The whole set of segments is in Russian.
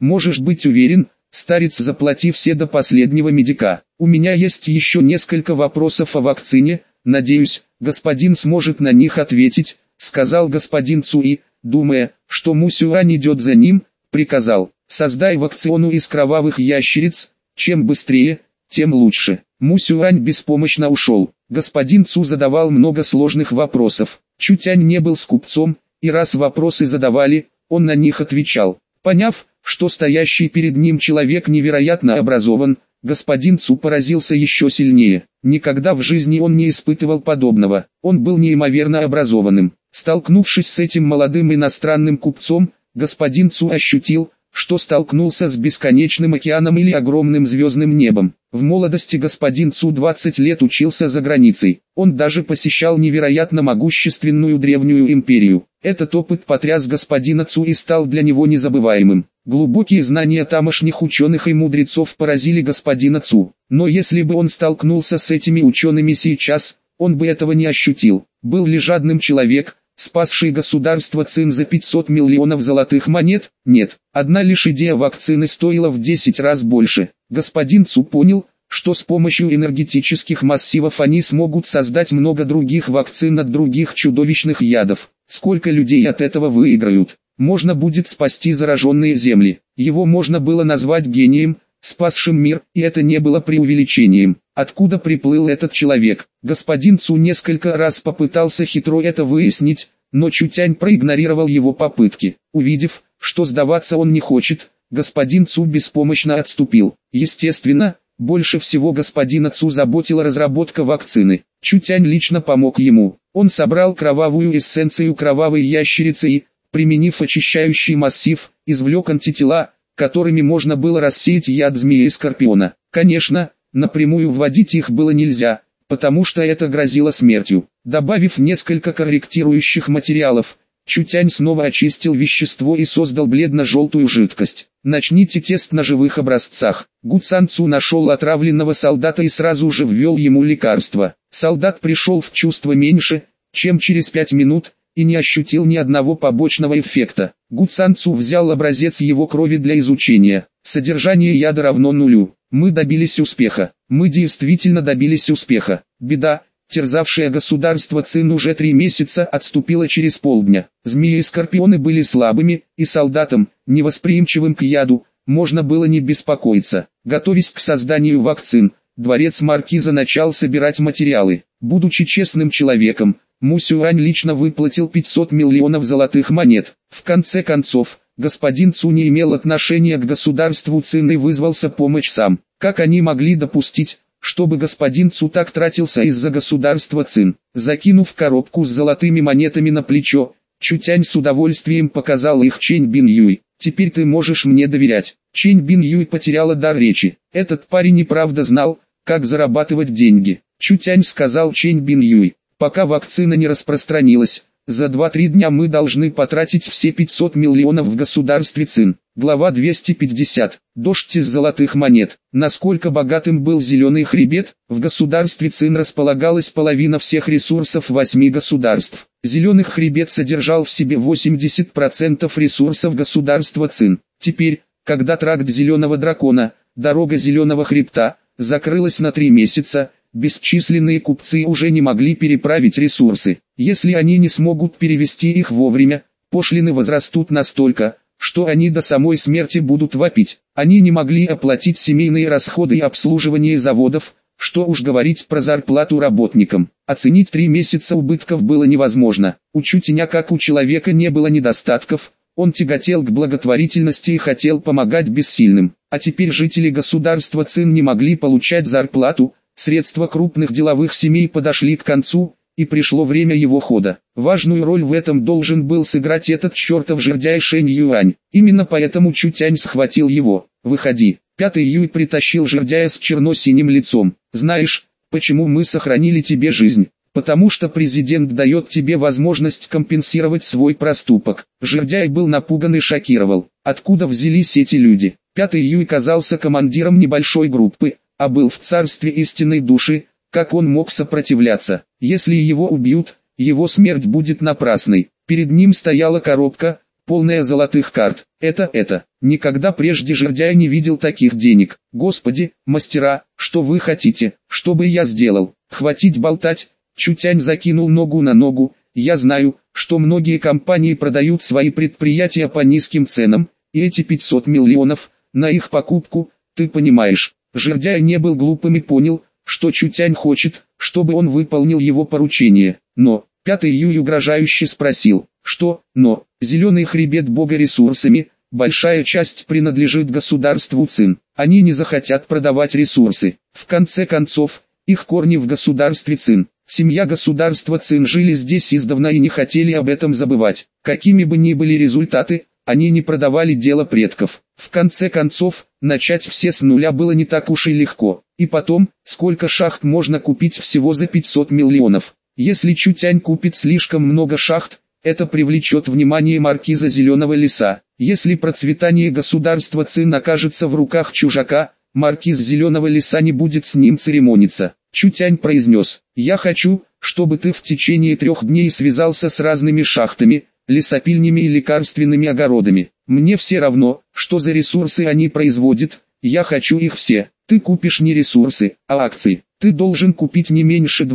Можешь быть уверен, старец, заплати все до последнего медика. У меня есть еще несколько вопросов о вакцине, надеюсь, господин сможет на них ответить, сказал господин Цуи, думая, что Му Сюань идет за ним, приказал: создай вакцину из кровавых ящериц, чем быстрее, тем лучше. Му Сюань беспомощно ушел. Господин Цу задавал много сложных вопросов. Чутянь не был скупцом, и раз вопросы задавали, он на них отвечал. Поняв, что стоящий перед ним человек невероятно образован, господин Цу поразился еще сильнее. Никогда в жизни он не испытывал подобного. Он был неимоверно образованным. Столкнувшись с этим молодым иностранным купцом, господин Цу ощутил, что столкнулся с бесконечным океаном или огромным звездным небом. В молодости господин Цу 20 лет учился за границей. Он даже посещал невероятно могущественную древнюю империю. Этот опыт потряс господина Цу и стал для него незабываемым. Глубокие знания тамошних ученых и мудрецов поразили господина Цу. Но если бы он столкнулся с этими учеными сейчас, он бы этого не ощутил. Был ли жадным человек, спасший государство Цин за 500 миллионов золотых монет? Нет. Одна лишь идея вакцины стоила в 10 раз больше. Господин Цу понял, что с помощью энергетических массивов они смогут создать много других вакцин от других чудовищных ядов. Сколько людей от этого выиграют? Можно будет спасти зараженные земли. Его можно было назвать гением, спасшим мир, и это не было преувеличением. Откуда приплыл этот человек? Господин Цу несколько раз попытался хитро это выяснить, но Чутянь проигнорировал его попытки. Увидев, что сдаваться он не хочет, господин Цу беспомощно отступил. Естественно, больше всего господина Цу заботила разработка вакцины. Чутянь лично помог ему. Он собрал кровавую эссенцию кровавой ящерицы и, применив очищающий массив, извлек антитела, которыми можно было рассеять яд змеи и скорпиона. Конечно, напрямую вводить их было нельзя, потому что это грозило смертью. Добавив несколько корректирующих материалов, Чутянь снова очистил вещество и создал бледно-желтую жидкость. Начните тест на живых образцах. Гу Цан Цу нашел отравленного солдата и сразу же ввел ему лекарство. Солдат пришел в чувство меньше, чем через 5 минут, и не ощутил ни одного побочного эффекта. Гу Цан Цу взял образец его крови для изучения. Содержание яда равно нулю. Мы добились успеха. Мы действительно добились успеха. Беда, терзавшая государство Цин уже 3 месяца, отступила через полдня. Змеи и скорпионы были слабыми, и солдатам, невосприимчивым к яду, можно было не беспокоиться. Готовясь к созданию вакцин, дворец маркиза начал собирать материалы. Будучи честным человеком, Му Сюань лично выплатил 500 миллионов золотых монет. В конце концов, господин Цу не имел отношения к государству Цин и вызвался помочь сам. Как они могли допустить, чтобы господин Цу так тратился из-за государства Цин? Закинув коробку с золотыми монетами на плечо, Чутянь с удовольствием показал их Чэнь Бин Юй. «Теперь ты можешь мне доверять». Чэнь Бин Юй потеряла дар речи. Этот парень и правда знал, как зарабатывать деньги. Чутянь сказал Чэнь Бин Юй: «Пока вакцина не распространилась, за 2-3 дня мы должны потратить все 500 миллионов в государстве Цин». Глава 250. Дождь из золотых монет. Насколько богатым был Зеленый хребет? В государстве Цин располагалась половина всех ресурсов 8 государств. Зеленый хребет содержал в себе 80% ресурсов государства Цин. Теперь, когда тракт Зеленого дракона, дорога Зеленого хребта, закрылась на 3 месяца, бесчисленные купцы уже не могли переправить ресурсы. Если они не смогут перевести их вовремя, пошлины возрастут настолько, что они до самой смерти будут вопить. Они не могли оплатить семейные расходы и обслуживание заводов, что уж говорить про зарплату работникам. Оценить 3 месяца убытков было невозможно. У Чутяня, как у человека, не было недостатков, он тяготел к благотворительности и хотел помогать бессильным. А теперь жители государства Цин не могли получать зарплату, средства крупных деловых семей подошли к концу, и пришло время его хода. Важную роль в этом должен был сыграть этот чертов жердяй Шэнь Юань. Именно поэтому Чутянь схватил его. «Выходи». 5-й Юй притащил жердяя с черно-синим лицом. «Знаешь, почему мы сохранили тебе жизнь? Потому что президент дает тебе возможность компенсировать свой проступок». Жердяй был напуган и шокировал. Откуда взялись эти люди? 5-й Юй казался командиром небольшой группы, а был в царстве истинной души. Как он мог сопротивляться? Если его убьют, его смерть будет напрасной. Перед ним стояла коробка, полная золотых карт. Это. Никогда прежде жердяй не видел таких денег. Господи, мастера, что вы хотите, чтобы я сделал? Хватить болтать. Чутянь закинул ногу на ногу. Я знаю, что многие компании продают свои предприятия по низким ценам, и эти 500 миллионов, на их покупку, ты понимаешь. Жердяй не был глупым и понял, что Чутянь хочет, чтобы он выполнил его поручение. Но, Пятый Юй угрожающе спросил, что, но, зеленый хребет бога ресурсами, большая часть принадлежит государству Цин. Они не захотят продавать ресурсы. В конце концов, их корни в государстве Цин. Семья государства Цин жили здесь издавна и не хотели об этом забывать. Какими бы ни были результаты, они не продавали дело предков. В конце концов, начать все с нуля было не так уж и легко. И потом, сколько шахт можно купить всего за 500 миллионов? Если Чутянь купит слишком много шахт, это привлечет внимание маркиза Зеленого леса. Если процветание государства Цин окажется в руках чужака, маркиз Зеленого леса не будет с ним церемониться. Чутянь произнес: «Я хочу, чтобы ты в течение 3 дней связался с разными шахтами, лесопильнями и лекарственными огородами. Мне все равно, что за ресурсы они производят, я хочу их все. Ты купишь не ресурсы, а акции. Ты должен купить не меньше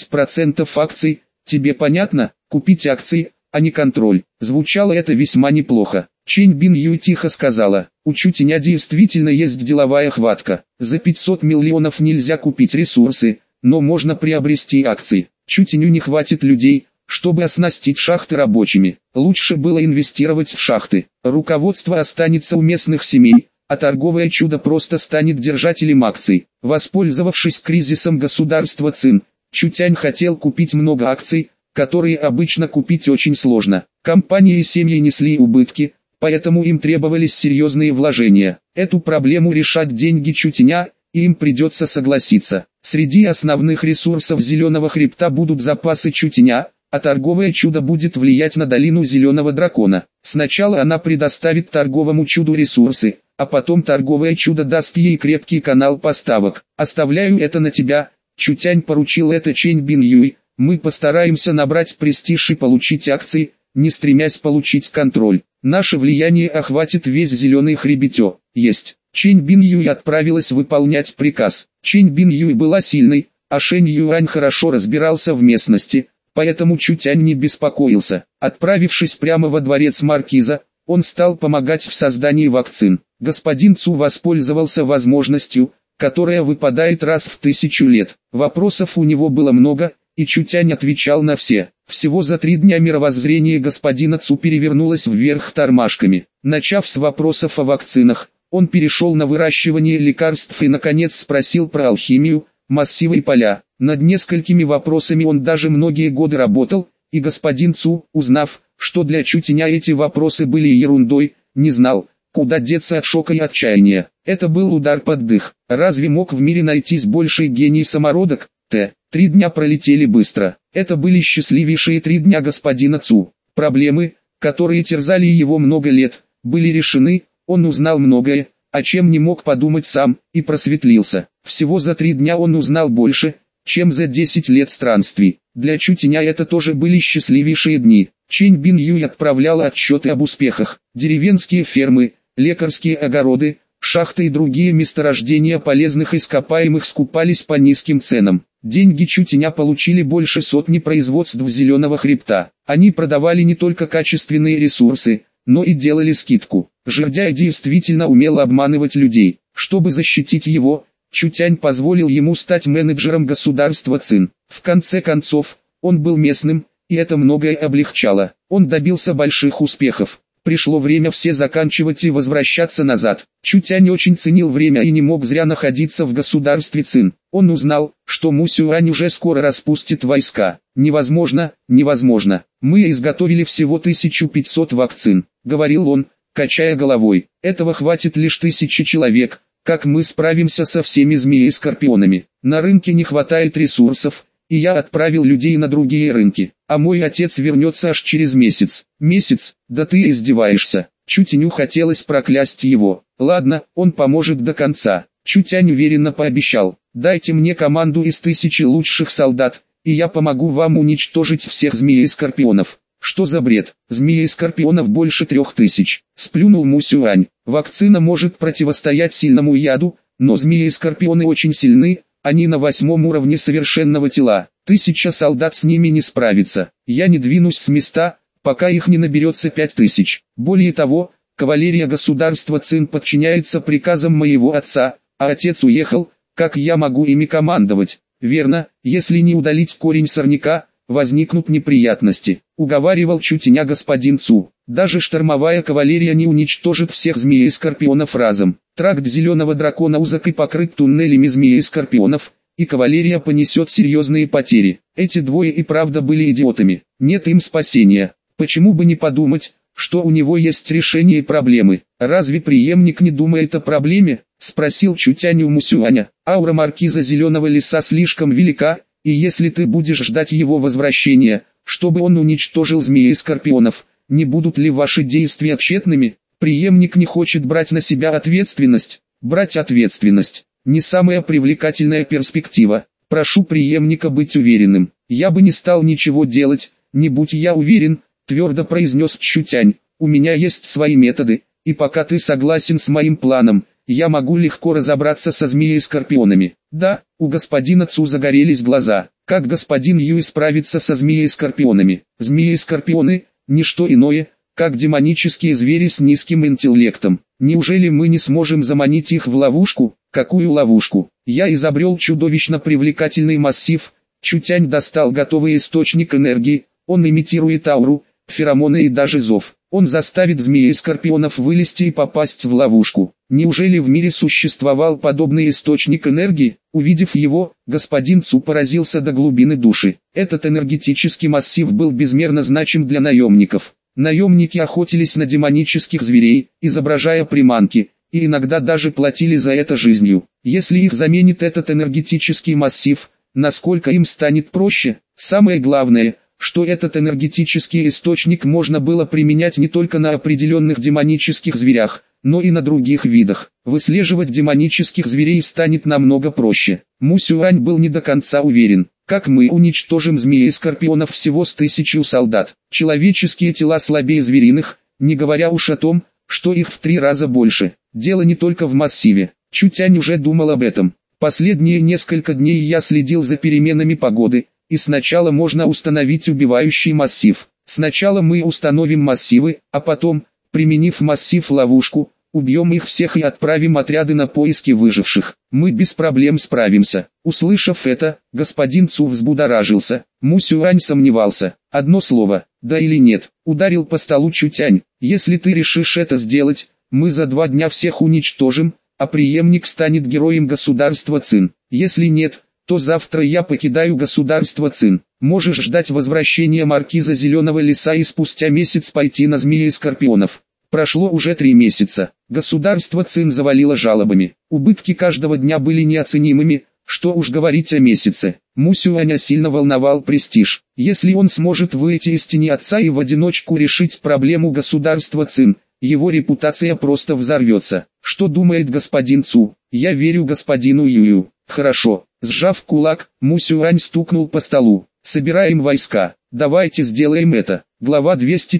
20% акций, тебе понятно? Купить акции, а не контроль». Звучало это весьма неплохо. Чэнь Бин Юй тихо сказала: «У Чутяня действительно есть деловая хватка. За 500 миллионов нельзя купить ресурсы, но можно приобрести акции. Чутяню не хватит людей, чтобы оснастить шахты рабочими. Лучше было инвестировать в шахты. Руководство останется у местных семей, а торговое чудо просто станет держателем акций». Воспользовавшись кризисом государства Цин, Чутянь хотел купить много акций, которые обычно купить очень сложно. Компании и семьи несли убытки, поэтому им требовались серьезные вложения. Эту проблему решать деньги Чутяня, и им придется согласиться. Среди основных ресурсов Зеленого хребта будут запасы Чутяня, а торговое чудо будет влиять на долину Зеленого дракона. Сначала она предоставит торговому чуду ресурсы, а потом торговое чудо даст ей крепкий канал поставок. «Оставляю это на тебя», Чутянь поручил это Чэнь Бин Юй. «Мы постараемся набрать престиж и получить акции, не стремясь получить контроль. Наше влияние охватит весь Зеленый хребет». «Есть». Чэнь Бин Юй отправилась выполнять приказ. Чэнь Бин Юй была сильной, а Шэнь Юань хорошо разбирался в местности, поэтому Чутянь не беспокоился. Отправившись прямо во дворец маркиза, он стал помогать в создании вакцин. Господин Цу воспользовался возможностью, которая выпадает раз в 1000 лет. Вопросов у него было много, и Чутянь отвечал на все. Всего за 3 дня мировоззрение господина Цу перевернулось вверх тормашками. Начав с вопросов о вакцинах, он перешел на выращивание лекарств и наконец спросил про алхимию, массивы и поля. Над несколькими вопросами он даже многие годы работал, и господин Цу, узнав, что для Чутяня эти вопросы были ерундой, не знал, куда деться от шока и отчаяния. Это был удар под дых. Разве мог в мире найтись больший гений самородок? 3 дня пролетели быстро. Это были счастливейшие 3 дня господина Цу. Проблемы, которые терзали его много лет, были решены, он узнал многое, о чем не мог подумать сам, и просветлился. Всего за 3 дня он узнал больше, чем за 10 лет странствий. Для Чутяня это тоже были счастливейшие дни. Чэнь Бин Юй отправляла отчеты об успехах. Деревенские фермы, лекарские огороды, шахты и другие месторождения полезных ископаемых скупались по низким ценам. Деньги Чутяня получили больше сотни производств Зеленого хребта. Они продавали не только качественные ресурсы, но и делали скидку. Жердяй действительно умел обманывать людей. Чтобы защитить его, Чутянь позволил ему стать менеджером государства Цин. В конце концов, он был местным, и это многое облегчало. Он добился больших успехов. Пришло время все заканчивать и возвращаться назад. Чутянь очень ценил время и не мог зря находиться в государстве Цин. Он узнал, что Му Сюань уже скоро распустит войска. «Невозможно, невозможно. Мы изготовили всего 1500 вакцин», — говорил он, качая головой. «Этого хватит лишь 1000 человек. Как мы справимся со всеми змеей-скорпионами? На рынке не хватает ресурсов, и я отправил людей на другие рынки. А мой отец вернется аж через месяц». «Месяц? Да ты издеваешься». Чутяню хотелось проклясть его. «Ладно, он поможет до конца». Чутянь уверенно пообещал: «Дайте мне команду из 1000 лучших солдат, и я помогу вам уничтожить всех змей и скорпионов». Что за бред? Змеи и скорпионов больше 3000. Сплюнул Му Сюань. Вакцина может противостоять сильному яду, но змеи и скорпионы очень сильны, они на 8-м уровне совершенного тела. 1000 солдат с ними не справится. Я не двинусь с места, пока их не наберется 5000. Более того, кавалерия государства Цин подчиняется приказам моего отца, а отец уехал, как я могу ими командовать? Верно, если не удалить корень сорняка, возникнут неприятности, уговаривал Чутеня господин Цу. Даже штормовая кавалерия не уничтожит всех змей и скорпионов разом. Тракт зеленого дракона узок и покрыт туннелями змей и скорпионов, и кавалерия понесет серьезные потери. Эти двое и правда были идиотами, нет им спасения. Почему бы не подумать, что у него есть решение проблемы? Разве преемник не думает о проблеме? Спросил Чутянь у Мусюаня. Аура маркиза Зеленого леса слишком велика, и если ты будешь ждать его возвращения, чтобы он уничтожил змеи и скорпионов, не будут ли ваши действия тщетными? Преемник не хочет брать на себя ответственность. Брать ответственность – не самая привлекательная перспектива. Прошу преемника быть уверенным. Я бы не стал ничего делать, не будь я уверен, твердо произнес Чутянь. У меня есть свои методы, и пока ты согласен с моим планом, я могу легко разобраться со змеей и скорпионами. Да, у господина Цу загорелись глаза. Как господин Юй справится со змеей и скорпионами? Змеи и скорпионы – ничто иное, как демонические звери с низким интеллектом. Неужели мы не сможем заманить их в ловушку? Какую ловушку? Я изобрел чудовищно привлекательный массив. Чутянь достал готовый источник энергии, он имитирует ауру, феромоны и даже зов. Он заставит змеи и скорпионов вылезти и попасть в ловушку. Неужели в мире существовал подобный источник энергии? Увидев его, господин Цу поразился до глубины души. Этот энергетический массив был безмерно значим для наемников. Наемники охотились на демонических зверей, изображая приманки, и иногда даже платили за это жизнью. Если их заменит этот энергетический массив, насколько им станет проще? Самое главное, что этот энергетический источник можно было применять не только на определенных демонических зверях, но и на других видах. Выслеживать демонических зверей станет намного проще. Му Сюань был не до конца уверен. Как мы уничтожим змеи и скорпионов всего с 1000 солдат? Человеческие тела слабее звериных, не говоря уж о том, что их в 3 раза больше. Дело не только в массиве. Чутянь уже думал об этом. Последние несколько дней я следил за переменами погоды, и сначала можно установить убивающий массив. Сначала мы установим массивы, а потом, применив массив-ловушку, убьем их всех и отправим отряды на поиски выживших. Мы без проблем справимся. Услышав это, господин Цу взбудоражился. Му Сюань сомневался. Одно слово, да или нет, ударил по столу Чутянь. Если ты решишь это сделать, мы за 2 дня всех уничтожим, а преемник станет героем государства Цин. Если нет, то завтра я покидаю государство Цин. Можешь ждать возвращения маркиза Зеленого леса и спустя месяц пойти на змеи и скорпионов. Прошло уже 3 месяца. Государство Цин завалило жалобами. Убытки каждого дня были неоценимыми, что уж говорить о месяце. Му Сюаня сильно волновал престиж. Если он сможет выйти из тени отца и в одиночку решить проблему государства Цин, его репутация просто взорвется. Что думает господин Цу? Я верю господину Юю. Хорошо. Сжав кулак, Му Сюань стукнул по столу. Собираем войска. Давайте сделаем это. Глава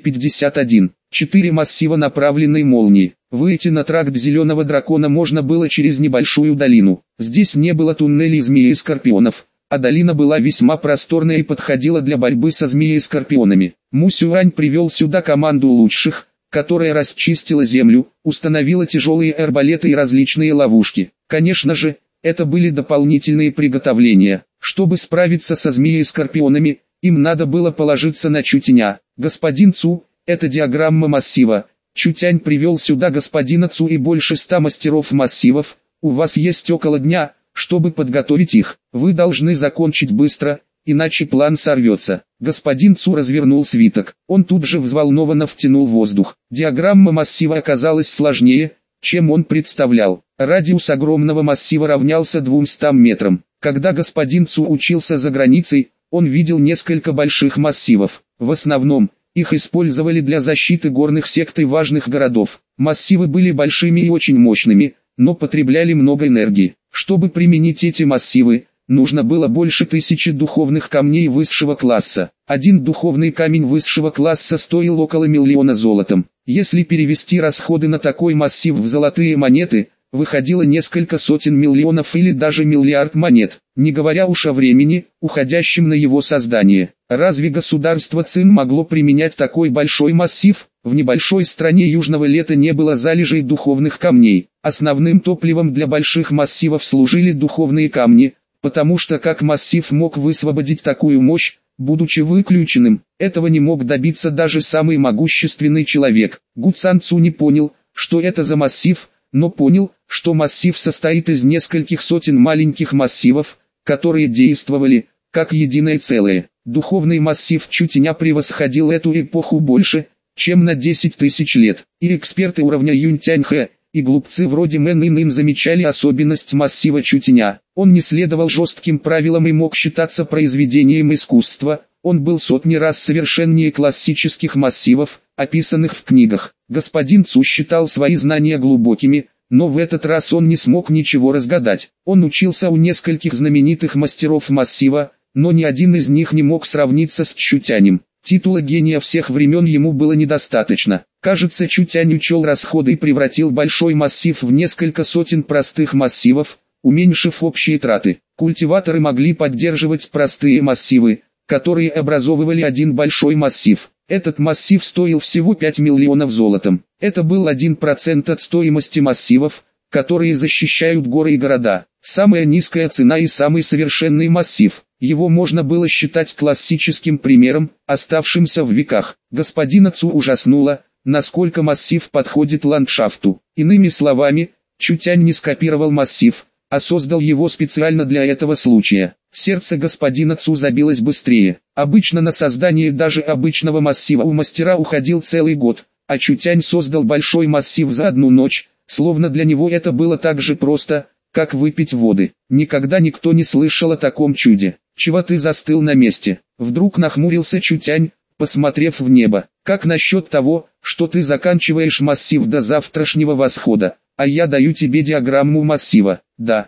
251. 4 массива направленной молнии. Выйти на тракт Зеленого Дракона можно было через небольшую долину. Здесь не было туннелей змеи и скорпионов, а долина была весьма просторная и подходила для борьбы со змеей и скорпионами. Му Сюань привел сюда команду лучших, которая расчистила землю, установила тяжелые арбалеты и различные ловушки. Конечно же, это были дополнительные приготовления. Чтобы справиться со змеей и скорпионами, им надо было положиться на Чутяня. Господин Цу, это диаграмма массива. Чутянь привел сюда господина Цу и больше 100 мастеров массивов. У вас есть около дня, чтобы подготовить их. Вы должны закончить быстро, иначе план сорвется. Господин Цу развернул свиток. Он тут же взволнованно втянул воздух. Диаграмма массива оказалась сложнее, чем он представлял. Радиус огромного массива равнялся 200 метрам. Когда господин Цу учился за границей, он видел несколько больших массивов. В основном, их использовали для защиты горных сект и важных городов. Массивы были большими и очень мощными, но потребляли много энергии. Чтобы применить эти массивы, нужно было больше 1000 духовных камней высшего класса. Один духовный камень высшего класса стоил около 1 000 000 золотом. Если перевести расходы на такой массив в золотые монеты, выходило несколько сотен миллионов или даже 1 миллиард монет, не говоря уж о времени, уходящем на его создание. Разве государство Цин могло применять такой большой массив? В небольшой стране южного лета не было залежей духовных камней. Основным топливом для больших массивов служили духовные камни, потому что как массив мог высвободить такую мощь, будучи выключенным? Этого не мог добиться даже самый могущественный человек. Гу Цан Цу не понял, что это за массив, но понял, что массив состоит из нескольких сотен маленьких массивов, которые действовали, как единое целое. Духовный массив Чутиня превосходил эту эпоху больше, чем на 10 000 лет. И эксперты уровня Юньтяньхэ, и глупцы вроде Мэн Ин замечали особенность массива Чутиня. Он не следовал жестким правилам и мог считаться произведением искусства, он был сотни раз совершеннее классических массивов, описанных в книгах. Господин Цу считал свои знания глубокими, но в этот раз он не смог ничего разгадать. Он учился у нескольких знаменитых мастеров массива, но ни один из них не мог сравниться с Чутянем. Титула гения всех времен ему было недостаточно. Кажется, Чутянь учел расходы и превратил большой массив в несколько сотен простых массивов, уменьшив общие траты. Культиваторы могли поддерживать простые массивы, которые образовывали один большой массив. Этот массив стоил всего 5 миллионов золотом. Это был 1% от стоимости массивов, которые защищают горы и города. Самая низкая цена и самый совершенный массив. Его можно было считать классическим примером, оставшимся в веках. Господина Цу ужаснуло, насколько массив подходит ландшафту. Иными словами, Чутянь не скопировал массив, а создал его специально для этого случая. Сердце господина Цу забилось быстрее. Обычно на создание даже обычного массива у мастера уходил целый год, а Чутянь создал большой массив за одну ночь, словно для него это было так же просто, как выпить воды. Никогда никто не слышал о таком чуде. «Чего ты застыл на месте?» Вдруг нахмурился Чутянь, посмотрев в небо. «Как насчет того, что ты заканчиваешь массив до завтрашнего восхода, а я даю тебе диаграмму массива?» «Да,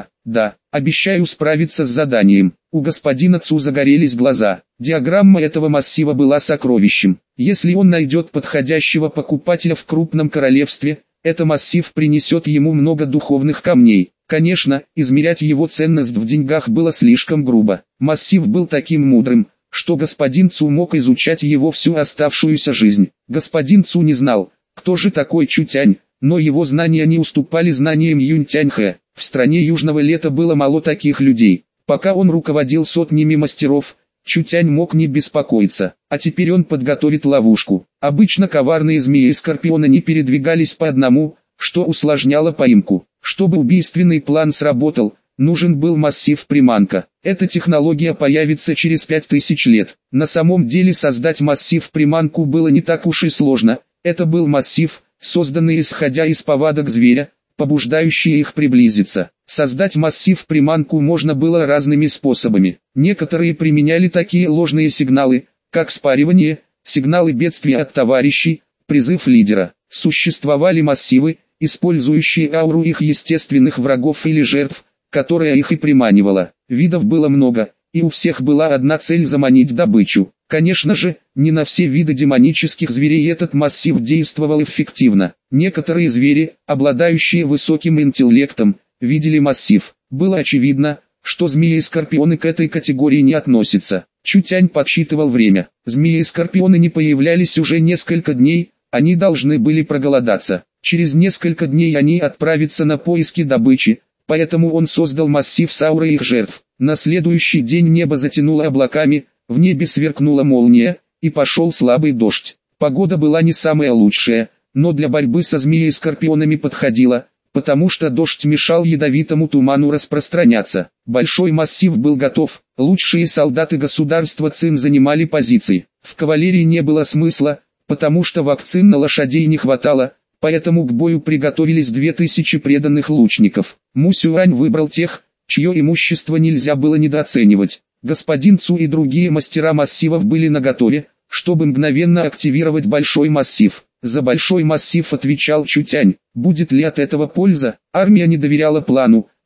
обещаю справиться с заданием». У господина Цу загорелись глаза. Диаграмма этого массива была сокровищем. Если он найдет подходящего покупателя в крупном королевстве, этот массив принесет ему много духовных камней. Конечно, измерять его ценность в деньгах было слишком грубо. Массив был таким мудрым, что господин Цу мог изучать его всю оставшуюся жизнь. Господин Цу не знал, кто же такой Чутянь, но его знания не уступали знаниям Юньтяньхэ. В стране южного лета было мало таких людей. Пока он руководил сотнями мастеров, Чутянь мог не беспокоиться, а теперь он подготовит ловушку. Обычно коварные змеи и скорпионы не передвигались по одному, что усложняло поимку. Чтобы убийственный план сработал, нужен был массив-приманка. Эта технология появится через 5000 лет. На самом деле создать массив-приманку было не так уж и сложно. Это был массив, созданный исходя из повадок зверя, побуждающий их приблизиться. Создать массив-приманку можно было разными способами. Некоторые применяли такие ложные сигналы, как спаривание, сигналы бедствия от товарищей, призыв лидера. Существовали массивы, использующие ауру их естественных врагов или жертв, которая их и приманивала. Видов было много, и у всех была одна цель: заманить добычу. Конечно же, не на все виды демонических зверей этот массив действовал эффективно. Некоторые звери, обладающие высоким интеллектом, видели массив. Было очевидно, что змеи и скорпионы к этой категории не относятся. Чутянь подсчитывал время. Змеи и скорпионы не появлялись уже несколько дней, они должны были проголодаться. Через несколько дней они отправятся на поиски добычи, поэтому он создал массив с аурой их жертв. На следующий день небо затянуло облаками, в небе сверкнула молния, и пошел слабый дождь. Погода была не самая лучшая, но для борьбы со змеей и скорпионами подходила, потому что дождь мешал ядовитому туману распространяться. Большой массив был готов, лучшие солдаты государства Цин занимали позиции. В кавалерии не было смысла, потому что вакцин на лошадей не хватало, поэтому к бою приготовились 2000 преданных лучников. Му Сюань выбрал тех, чье имущество нельзя было недооценивать. Господин Цу и другие мастера массивов были наготове, чтобы мгновенно активировать большой массив. За большой массив отвечал Чутянь. Будет ли от этого польза? Армия не доверяла плану,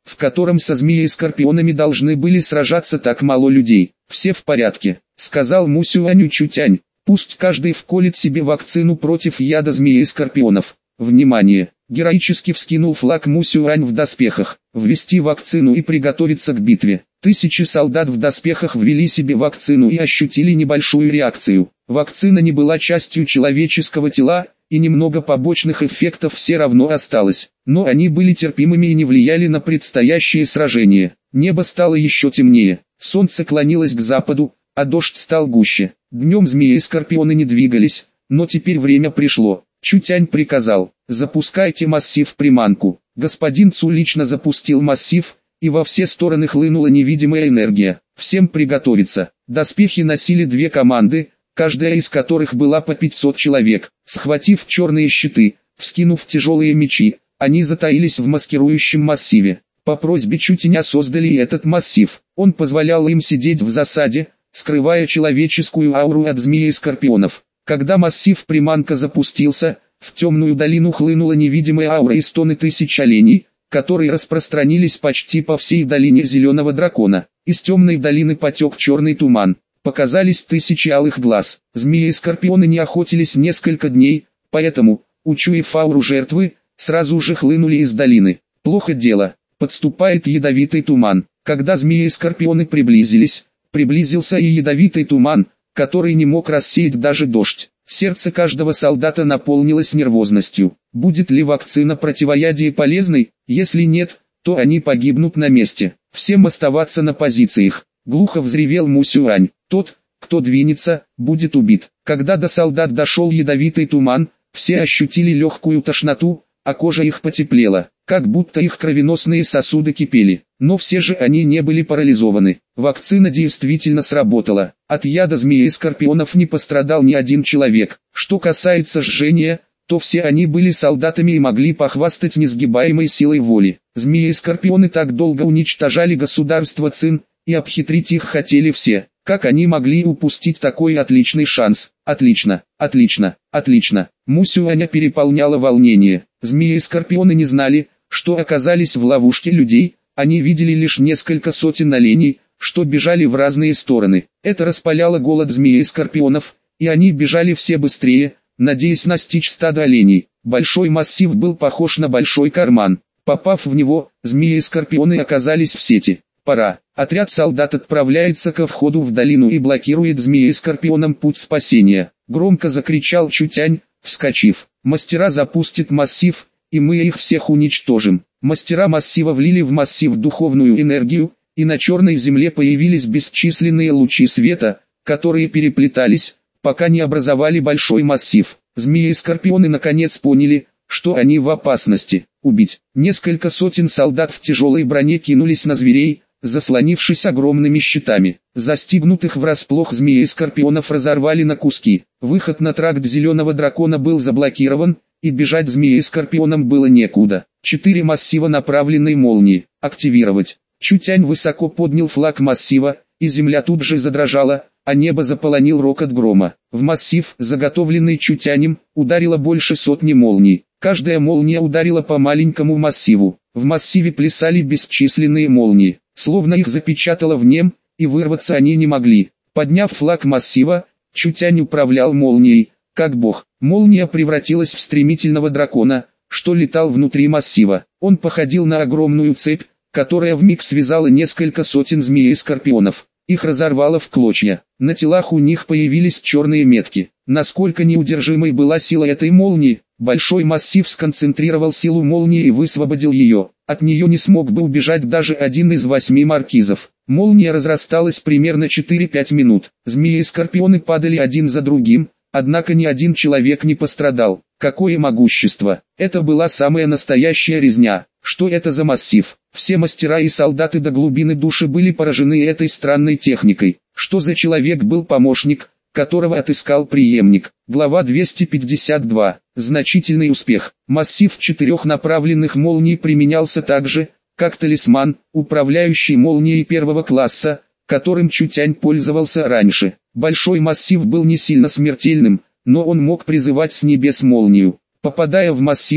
в котором со змеей-скорпионами должны были сражаться так мало людей. «Все в порядке», — сказал Мусюаню Чутянь. «Пусть каждый вколет себе вакцину против яда змеи-скорпионов. Внимание!» Героически вскинул флаг Мусюань в доспехах. «Ввести вакцину и приготовиться к битве». Тысячи солдат в доспехах ввели себе вакцину и ощутили небольшую реакцию. Вакцина не была частью человеческого тела, и немного побочных эффектов все равно осталось. Но они были терпимыми и не влияли на предстоящее сражение. Небо стало еще темнее. Солнце клонилось к западу, а дождь стал гуще. Днем змеи и скорпионы не двигались, но теперь время пришло. Чутянь приказал: «Запускайте массив приманку». Господин Цу лично запустил массив, и во все стороны хлынула невидимая энергия. Всем приготовиться. Доспехи носили две команды, каждая из которых была по 500 человек. Схватив черные щиты, вскинув тяжелые мечи, они затаились в маскирующем массиве. По просьбе Чутяня создали этот массив. Он позволял им сидеть в засаде, скрывая человеческую ауру от змеи и скорпионов. Когда массив приманка запустился, в темную долину хлынула невидимая аура и стоны тысяч оленей, которые распространились почти по всей долине Зеленого Дракона. Из темной долины потек черный туман. Показались тысячи алых глаз. Змеи и скорпионы не охотились несколько дней, поэтому, учуяв ауру жертвы, сразу же хлынули из долины. Плохо дело. Подступает ядовитый туман. Когда змеи и скорпионы приблизился и ядовитый туман, который не мог рассеять даже дождь. Сердце каждого солдата наполнилось нервозностью. Будет ли вакцина противоядия полезной? Если нет, то они погибнут на месте. Всем оставаться на позициях. Глухо взревел Мусюань. Тот, кто двинется, будет убит. Когда до солдат дошел ядовитый туман, все ощутили легкую тошноту, а кожа их потеплела, как будто их кровеносные сосуды кипели. Но все же они не были парализованы. Вакцина действительно сработала. От яда змеи и скорпионов не пострадал ни один человек. Что касается жжения, то все они были солдатами и могли похвастать несгибаемой силой воли. Змеи и скорпионы так долго уничтожали государство Цин, и обхитрить их хотели все. Как они могли упустить такой отличный шанс? Отлично, отлично, отлично. Мусюаня переполняло волнение. Змеи и скорпионы не знали, что оказались в ловушке людей. Они видели лишь несколько сотен оленей, что бежали в разные стороны. Это распаляло голод змеи и скорпионов, и они бежали все быстрее, надеясь настичь стадо оленей. Большой массив был похож на большой карман. Попав в него, змеи и скорпионы оказались в сети. Пора. Отряд солдат отправляется ко входу в долину и блокирует змеи и скорпионам путь спасения. Громко закричал Чутянь, вскочив. Мастера запустят массив, и мы их всех уничтожим. Мастера массива влили в массив духовную энергию, и на черной земле появились бесчисленные лучи света, которые переплетались, пока не образовали большой массив. Змеи и скорпионы наконец поняли, что они в опасности. Убить. Несколько сотен солдат в тяжелой броне кинулись на зверей, заслонившись огромными щитами. Застигнутых врасплох змеи и скорпионов разорвали на куски. Выход на тракт Зеленого Дракона был заблокирован, и бежать змеи и скорпионам было некуда. 4 массива направленной молнии. Активировать. Чутянь высоко поднял флаг массива, и земля тут же задрожала, а небо заполонил рокот грома. В массив, заготовленный Чутянем, ударило больше сотни молний. Каждая молния ударила по маленькому массиву. В массиве плясали бесчисленные молнии, словно их запечатало в нем, и вырваться они не могли. Подняв флаг массива, Чутянь управлял молнией, как бог. Молния превратилась в стремительного дракона, что летал внутри массива. Он походил на огромную цепь, которая вмиг связала несколько сотен змей и скорпионов. Их разорвало в клочья. На телах у них появились черные метки. Насколько неудержимой была сила этой молнии, большой массив сконцентрировал силу молнии и высвободил ее. От нее не смог бы убежать даже один из 8 маркизов. Молния разрасталась примерно 4-5 минут. Змеи и скорпионы падали один за другим, однако ни один человек не пострадал. Какое могущество! Это была самая настоящая резня. Что это за массив? Все мастера и солдаты до глубины души были поражены этой странной техникой. Что за человек был помощник, которого отыскал преемник? Глава 252. Значительный успех. Массив 4 направленных молний применялся так же, как талисман, управляющий молнией первого класса, которым Чутянь пользовался раньше. Большой массив был не сильно смертельным, но он мог призывать с небес молнию. Попадая в массив,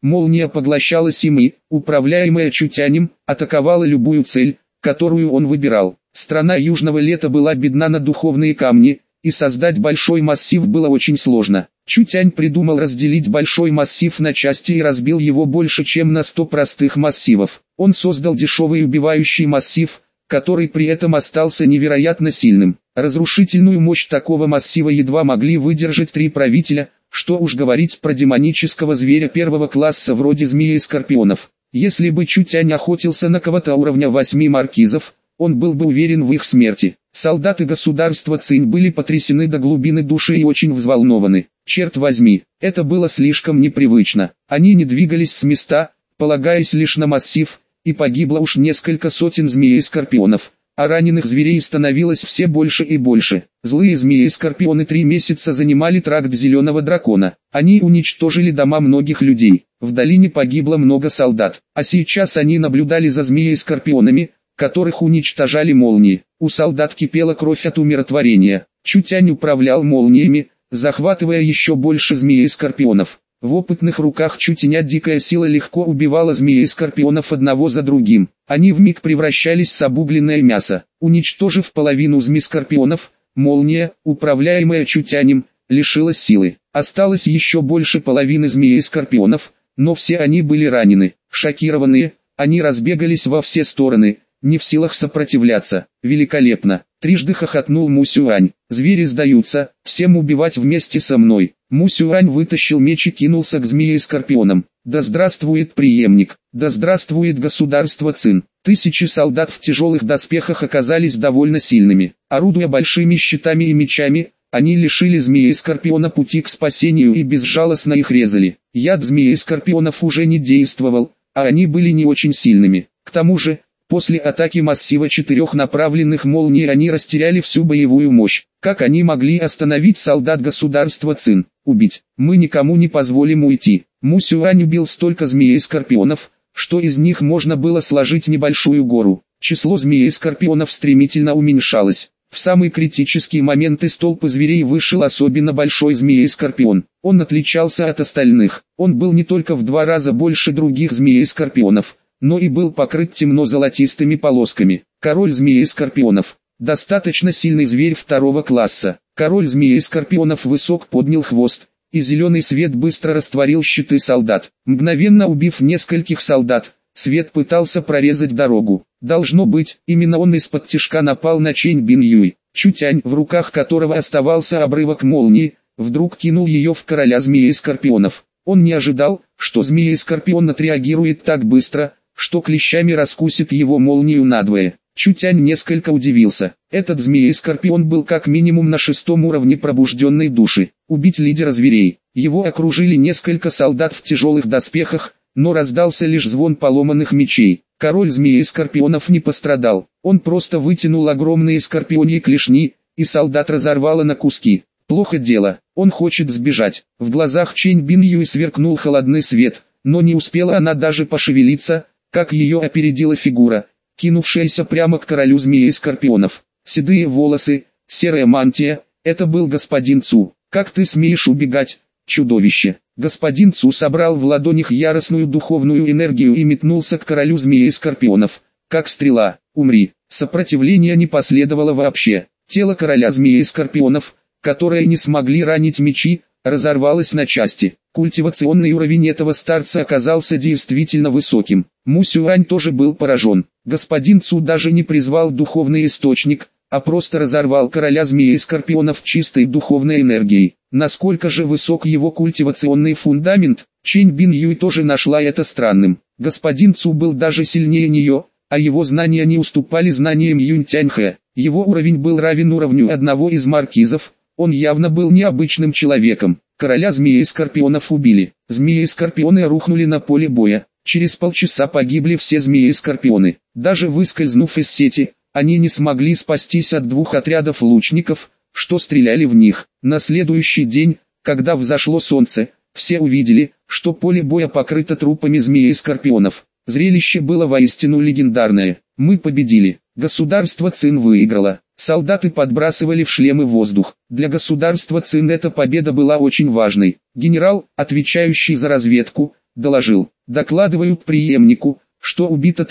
Молния поглощала Симы, управляемая Чутянем, атаковала любую цель, которую он выбирал. Страна Южного Лета была бедна на духовные камни, и создать большой массив было очень сложно. Чутянь придумал разделить большой массив на части и разбил его больше чем на 100 простых массивов. Он создал дешевый убивающий массив, который при этом остался невероятно сильным. Разрушительную мощь такого массива едва могли выдержать 3 правителя, что уж говорить про демонического зверя первого класса вроде змеи и скорпионов. Если бы Чутянь охотился на кого-то уровня 8 маркизов, он был бы уверен в их смерти. Солдаты государства Цинь были потрясены до глубины души и очень взволнованы. Черт возьми, это было слишком непривычно. Они не двигались с места, полагаясь лишь на массив, и погибло уж несколько сотен змей и скорпионов, а раненых зверей становилось все больше и больше. Злые змеи и скорпионы 3 месяца занимали тракт Зеленого Дракона. Они уничтожили дома многих людей. В долине погибло много солдат, а сейчас они наблюдали за змеей и скорпионами, которых уничтожали молнии. У солдат кипела кровь от умиротворения. Чутянь управлял молниями, захватывая еще больше змей и скорпионов. В опытных руках Чутяня дикая сила легко убивала змей и скорпионов одного за другим. Они вмиг превращались в обугленное мясо. Уничтожив половину змей-скорпионов, молния, управляемая Чутянем, лишилась силы. Осталось еще больше половины змей и скорпионов, но все они были ранены. Шокированные, они разбегались во все стороны, не в силах сопротивляться. Великолепно! Трижды хохотнул Мусюань. Звери сдаются, всем убивать вместе со мной. Мусюань вытащил меч и кинулся к змее и скорпионам. Да здравствует преемник, да здравствует государство Цин. Тысячи солдат в тяжелых доспехах оказались довольно сильными. Орудуя большими щитами и мечами, они лишили змеи и скорпиона пути к спасению и безжалостно их резали. Яд змеи и скорпионов уже не действовал, а они были не очень сильными. К тому же, после атаки массива 4 направленных молний они растеряли всю боевую мощь. Как они могли остановить солдат государства Цин? Убить. Мы никому не позволим уйти. Мусюань убил столько змей и скорпионов, что из них можно было сложить небольшую гору. Число змей и скорпионов стремительно уменьшалось. В самый критический момент из толпы зверей вышел особенно большой змей и скорпион. Он отличался от остальных. Он был не только в 2 раза больше других змей и скорпионов, но и был покрыт темно-золотистыми полосками. Король змей и скорпионов. Достаточно сильный зверь 2 класса. Король змей и скорпионов высок поднял хвост, и зеленый свет быстро растворил щиты солдат. Мгновенно убив нескольких солдат, свет пытался прорезать дорогу. Должно быть, именно он из-под тишка напал на Чэнь Бин Юй. Чутянь, в руках которого оставался обрывок молнии, вдруг кинул ее в короля змей и скорпионов. Он не ожидал, что змея и скорпион отреагирует так быстро, что клещами раскусит его молнию надвое. Чутянь несколько удивился. Этот змей и скорпион был как минимум на 6-м уровне пробужденной души. Убить лидера зверей. Его окружили несколько солдат в тяжелых доспехах, но раздался лишь звон поломанных мечей. Король змей и скорпионов не пострадал. Он просто вытянул огромные скорпионьи клешни, и солдат разорвало на куски. Плохо дело, он хочет сбежать. В глазах Чэнь Бин Юй сверкнул холодный свет, но не успела она даже пошевелиться, как ее опередила фигура, кинувшаяся прямо к королю змеи и скорпионов. Седые волосы, серая мантия, это был господин Цу. Как ты смеешь убегать, чудовище? Господин Цу собрал в ладонях яростную духовную энергию и метнулся к королю змеи и скорпионов, как стрела. Умри. Сопротивления не последовало вообще. Тело короля змеи и скорпионов, которые не смогли ранить мечи, разорвалось на части. Культивационный уровень этого старца оказался действительно высоким. Мусюань тоже был поражен. Господин Цу даже не призвал духовный источник, а просто разорвал короля змеи и скорпионов чистой духовной энергией. Насколько же высок его культивационный фундамент, Чэнь Бин Юй тоже нашла это странным. Господин Цу был даже сильнее нее, а его знания не уступали знаниям Юнь Тяньхэ. Его уровень был равен уровню одного из маркизов, он явно был необычным человеком. Короля змеи и скорпионов убили. Змеи и скорпионы рухнули на поле боя. Через полчаса погибли все змеи и скорпионы. Даже выскользнув из сети, они не смогли спастись от 2 отрядов лучников, что стреляли в них. На следующий день, когда взошло солнце, все увидели, что поле боя покрыто трупами змей и скорпионов. Зрелище было воистину легендарное. Мы победили. Государство Цин выиграло. Солдаты подбрасывали в шлемы воздух. Для государства Цин эта победа была очень важной. Генерал, отвечающий за разведку, доложил. Докладывают преемнику, что убито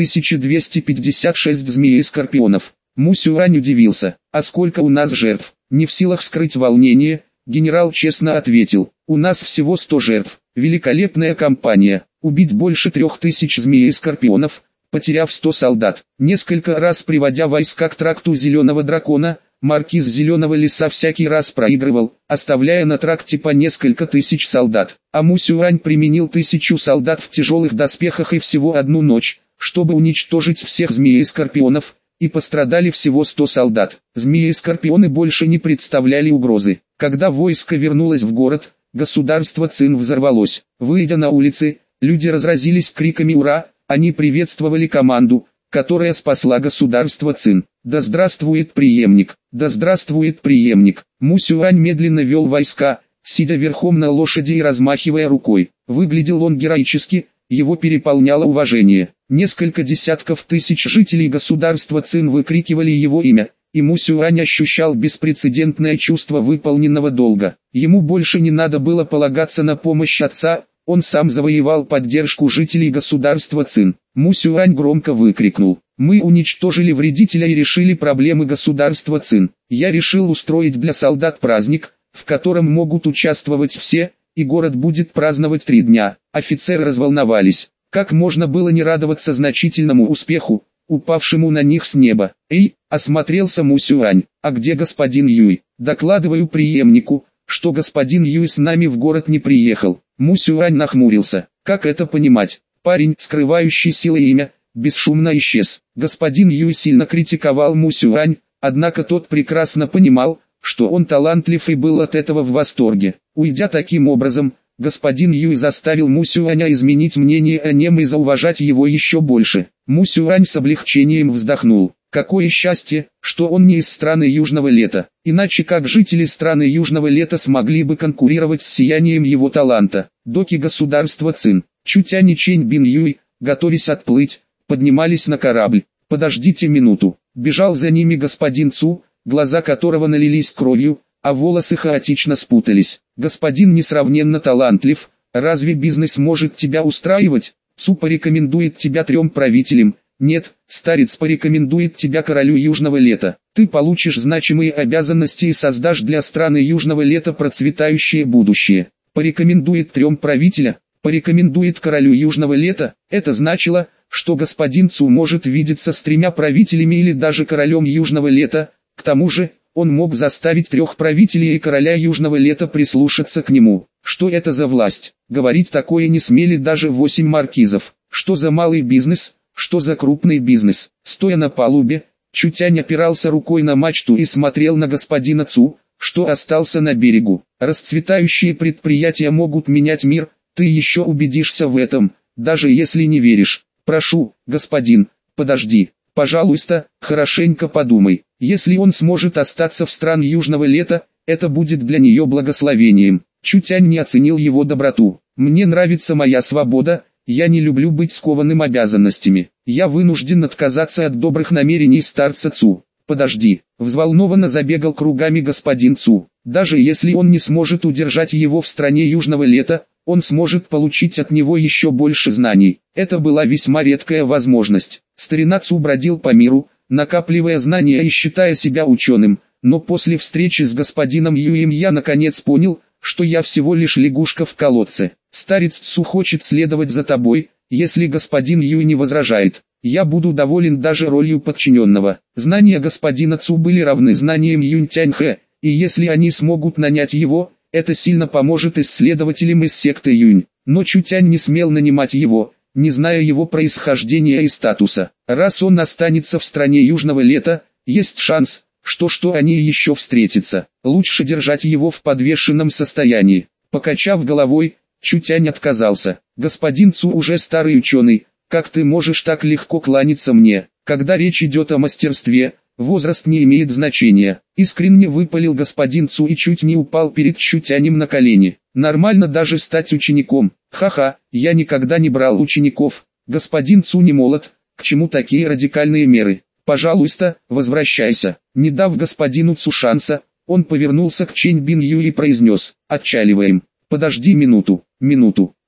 3256 змей и скорпионов. Му Сюань удивился. А сколько у нас жертв? Не в силах скрыть волнение, генерал честно ответил. У нас всего 100 жертв. Великолепная кампания. Убить больше 3000 змей и скорпионов, потеряв 100 солдат. Несколько раз приводя войска к тракту Зеленого Дракона, маркиз Зеленого Леса всякий раз проигрывал, оставляя на тракте по несколько тысяч солдат. А Му Сюань применил 1000 солдат в тяжелых доспехах и всего одну ночь, чтобы уничтожить всех змей и скорпионов, и пострадали всего 100 солдат. Змеи и скорпионы больше не представляли угрозы. Когда войско вернулось в город, государство Цин взорвалось. Выйдя на улицы, люди разразились криками «Ура!», они приветствовали команду, которая спасла государство Цин. «Да здравствует преемник! Да здравствует преемник!» Му Сюань медленно вел войска, сидя верхом на лошади и размахивая рукой. Выглядел он героически, его переполняло уважение. Несколько десятков тысяч жителей государства Цин выкрикивали его имя, и Му Сюань ощущал беспрецедентное чувство выполненного долга. Ему больше не надо было полагаться на помощь отца, он сам завоевал поддержку жителей государства Цин. Му Сюань громко выкрикнул: «Мы уничтожили вредителя и решили проблемы государства Цин. Я решил устроить для солдат праздник, в котором могут участвовать все, и город будет праздновать 3 дня». Офицеры разволновались. Как можно было не радоваться значительному успеху, упавшему на них с неба? «Эй!» — осмотрелся Му Сюань. «А где господин Юй?» «Докладываю преемнику, что господин Юй с нами в город не приехал». Му Сюань нахмурился. Как это понимать? Парень, скрывающий силой имя, бесшумно исчез. Господин Юй сильно критиковал Му Сюань, однако тот прекрасно понимал, что он талантлив и был от этого в восторге. Уйдя таким образом, господин Юй заставил Му Сюаня изменить мнение о нем и зауважать его еще больше. Му Сюань с облегчением вздохнул. Какое счастье, что он не из страны Южного Лета. Иначе как жители страны Южного Лета смогли бы конкурировать с сиянием его таланта? Доки государства Цин, Чутянь и Чэнь Бин Юй, готовясь отплыть, поднимались на корабль. «Подождите минуту». Бежал за ними господин Цу, глаза которого налились кровью, а волосы хаотично спутались. «Господин несравненно талантлив, разве бизнес может тебя устраивать? Цу порекомендует тебя 3 правителям». «Нет, старец порекомендует тебя королю Южного Лета. Ты получишь значимые обязанности и создашь для страны Южного Лета процветающее будущее». Порекомендует 3 правителя, порекомендует королю Южного Лета. Это значило, что господин Цу может видеться с 3 правителями или даже королем Южного Лета. К тому же, он мог заставить 3 правителей и короля Южного Лета прислушаться к нему. Что это за власть? Говорить такое не смели даже 8 маркизов. Что за малый бизнес? Что за крупный бизнес? Стоя на палубе, Чутянь опирался рукой на мачту и смотрел на господина Цу, что остался на берегу. Расцветающие предприятия могут менять мир, ты еще убедишься в этом, даже если не веришь. Прошу, господин, подожди, пожалуйста, хорошенько подумай. Если он сможет остаться в стран Южного Лета, это будет для нее благословением. Чутянь не оценил его доброту. Мне нравится моя свобода. Я не люблю быть скованным обязанностями. Я вынужден отказаться от добрых намерений старца Цу. Подожди, взволнованно забегал кругами господин Цу. Даже если он не сможет удержать его в стране Южного Лета, он сможет получить от него еще больше знаний. Это была весьма редкая возможность. Старина Цу бродил по миру, накапливая знания и считая себя ученым, но после встречи с господином Юем я наконец понял, что я всего лишь лягушка в колодце. Старец Цу хочет следовать за тобой, если господин Юй не возражает. Я буду доволен даже ролью подчиненного. Знания господина Цу были равны знаниям Юнь Тяньхэ, и если они смогут нанять его, это сильно поможет исследователям из секты Юнь. Но Чутянь не смел нанимать его, не зная его происхождения и статуса. Раз он останется в стране Южного Лета, есть шанс, что они еще встретятся. Лучше держать его в подвешенном состоянии. Покачав головой, Чутянь отказался. Господин Цу уже старый ученый, как ты можешь так легко кланяться мне? Когда речь идет о мастерстве, возраст не имеет значения. Искренне выпалил господин Цу и чуть не упал перед Чутянем на колени. Нормально даже стать учеником. Ха-ха, я никогда не брал учеников. Господин Цу не молод, к чему такие радикальные меры? Пожалуйста, возвращайся. Не дав господину Цу шанса, он повернулся к Чэнь Бин Ю и произнес: «Отчаливаем». «Подожди минуту».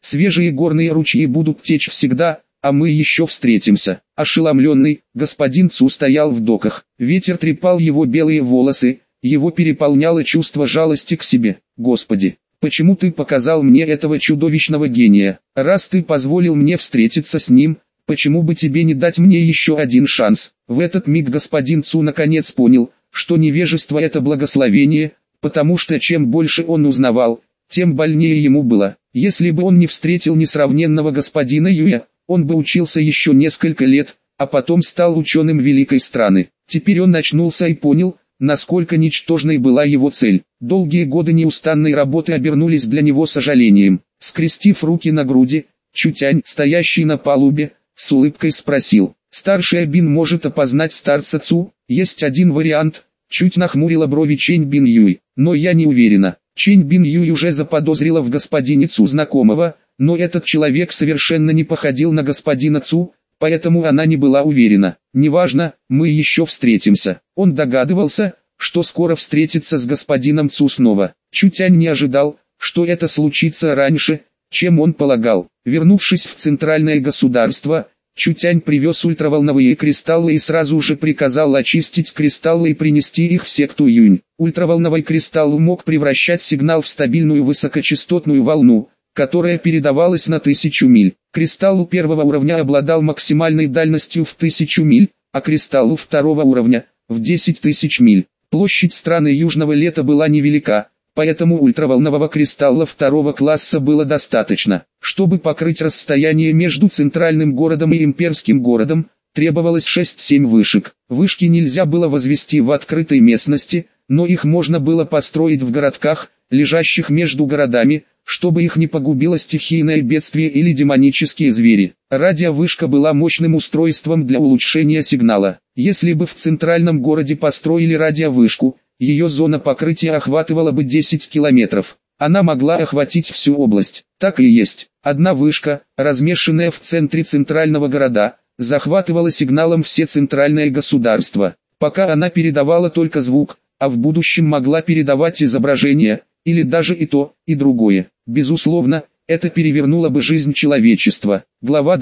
свежие горные ручьи будут течь всегда, а мы еще встретимся. Ошеломленный, господин Цу стоял в доках, ветер трепал его белые волосы, его переполняло чувство жалости к себе. Господи, почему ты показал мне этого чудовищного гения? Раз ты позволил мне встретиться с ним, почему бы тебе не дать мне еще один шанс? В этот миг господин Цу наконец понял, что невежество это благословение, потому что чем больше он узнавал, тем больнее ему было. Если бы он не встретил несравненного господина Юя, он бы учился еще несколько лет, а потом стал ученым великой страны. Теперь он очнулся и понял, насколько ничтожной была его цель. Долгие годы неустанной работы обернулись для него сожалением. Скрестив руки на груди, Чутянь, стоящий на палубе, с улыбкой спросил: «Старший Бин может опознать старца Цу?» «Есть один вариант», — чуть нахмурила брови Чэнь Бин Юй, «но я не уверена». Чэнь Бин Юй уже заподозрила в господине Цу знакомого, но этот человек совершенно не походил на господина Цу, поэтому она не была уверена. «Неважно, мы еще встретимся». Он догадывался, что скоро встретится с господином Цу снова. Чутянь не ожидал, что это случится раньше, чем он полагал. Вернувшись в центральное государство, Чутянь привез ультраволновые кристаллы и сразу же приказал очистить кристаллы и принести их в секту Юнь. Ультраволновый кристалл мог превращать сигнал в стабильную высокочастотную волну, которая передавалась на 1000 миль. Кристалл первого уровня обладал максимальной дальностью в 1000 миль, а кристалл второго уровня – в 10 тысяч миль. Площадь страны Южного Лета была невелика, поэтому ультраволнового кристалла второго класса было достаточно. Чтобы покрыть расстояние между центральным городом и имперским городом, требовалось 6-7 вышек. Вышки нельзя было возвести в открытой местности, но их можно было построить в городках, лежащих между городами, чтобы их не погубило стихийное бедствие или демонические звери. Радиовышка была мощным устройством для улучшения сигнала. Если бы в центральном городе построили радиовышку, ее зона покрытия охватывала бы 10 километров. Она могла охватить всю область. Так и есть. Одна вышка, размещенная в центре центрального города, захватывала сигналом все центральные государства. Пока она передавала только звук, а в будущем могла передавать изображение, или даже и то, и другое. Безусловно, это перевернуло бы жизнь человечества. Глава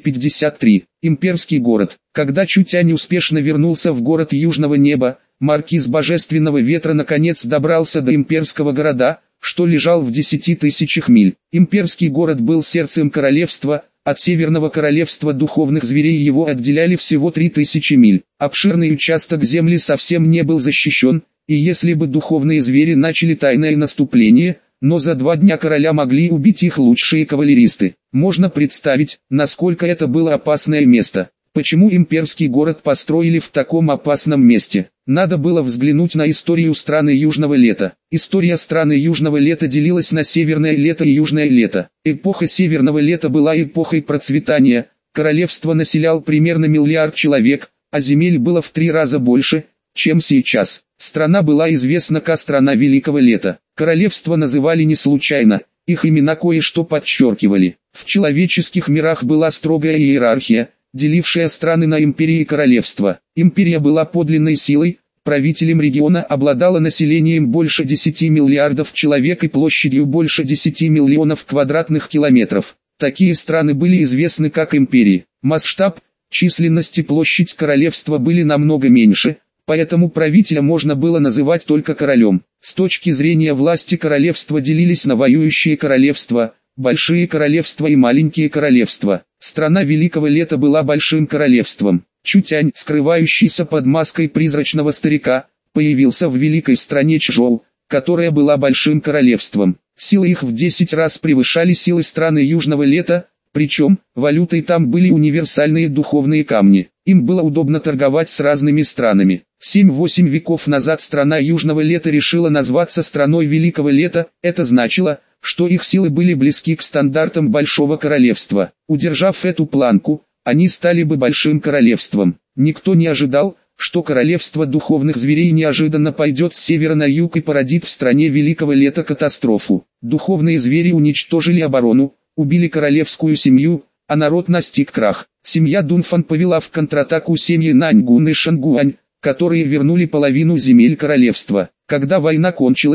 253. Имперский город. Когда Чутянь успешно вернулся в город Южного Неба, маркиз Божественного Ветра наконец добрался до имперского города, что лежал в 10 тысячах миль. Имперский город был сердцем королевства, от Северного королевства духовных зверей его отделяли всего 3000 миль. Обширный участок земли совсем не был защищен, и если бы духовные звери начали тайное наступление, но за 2 дня короля могли убить их лучшие кавалеристы. Можно представить, насколько это было опасное место. Почему имперский город построили в таком опасном месте? Надо было взглянуть на историю страны Южного Лета. История страны Южного Лета делилась на Северное Лето и Южное Лето. Эпоха Северного Лета была эпохой процветания, королевство населял примерно 1 миллиард человек, а земель было в 3 раза больше, чем сейчас. Страна была известна как страна Великого Лета. Королевство называли не случайно, их имена кое-что подчеркивали. В человеческих мирах была строгая иерархия, делившая страны на империи и королевства. Империя была подлинной силой, правителем региона обладала населением больше 10 миллиардов человек и площадью больше 10 миллионов квадратных километров. Такие страны были известны как империи. Масштаб, численность и площадь королевства были намного меньше, поэтому правителя можно было называть только королем. С точки зрения власти королевства делились на воюющие королевства, большие королевства и маленькие королевства. Страна Великого Лета была большим королевством. Чутянь, скрывающийся под маской призрачного старика, появился в великой стране Чжоу, которая была большим королевством. Силы их в 10 раз превышали силы страны Южного Лета, причем, валютой там были универсальные духовные камни. Им было удобно торговать с разными странами. 7-8 веков назад страна Южного Лета решила назваться страной Великого Лета, это значило, что их силы были близки к стандартам Большого Королевства. Удержав эту планку, они стали бы Большим Королевством. Никто не ожидал, что Королевство Духовных Зверей неожиданно пойдет с севера на юг и породит в стране Великого Лета катастрофу. Духовные звери уничтожили оборону, убили королевскую семью, а народ настиг крах. Семья Дунфан повела в контратаку семьи Наньгун и Шангуань, которые вернули половину земель королевства. Когда война кончилась,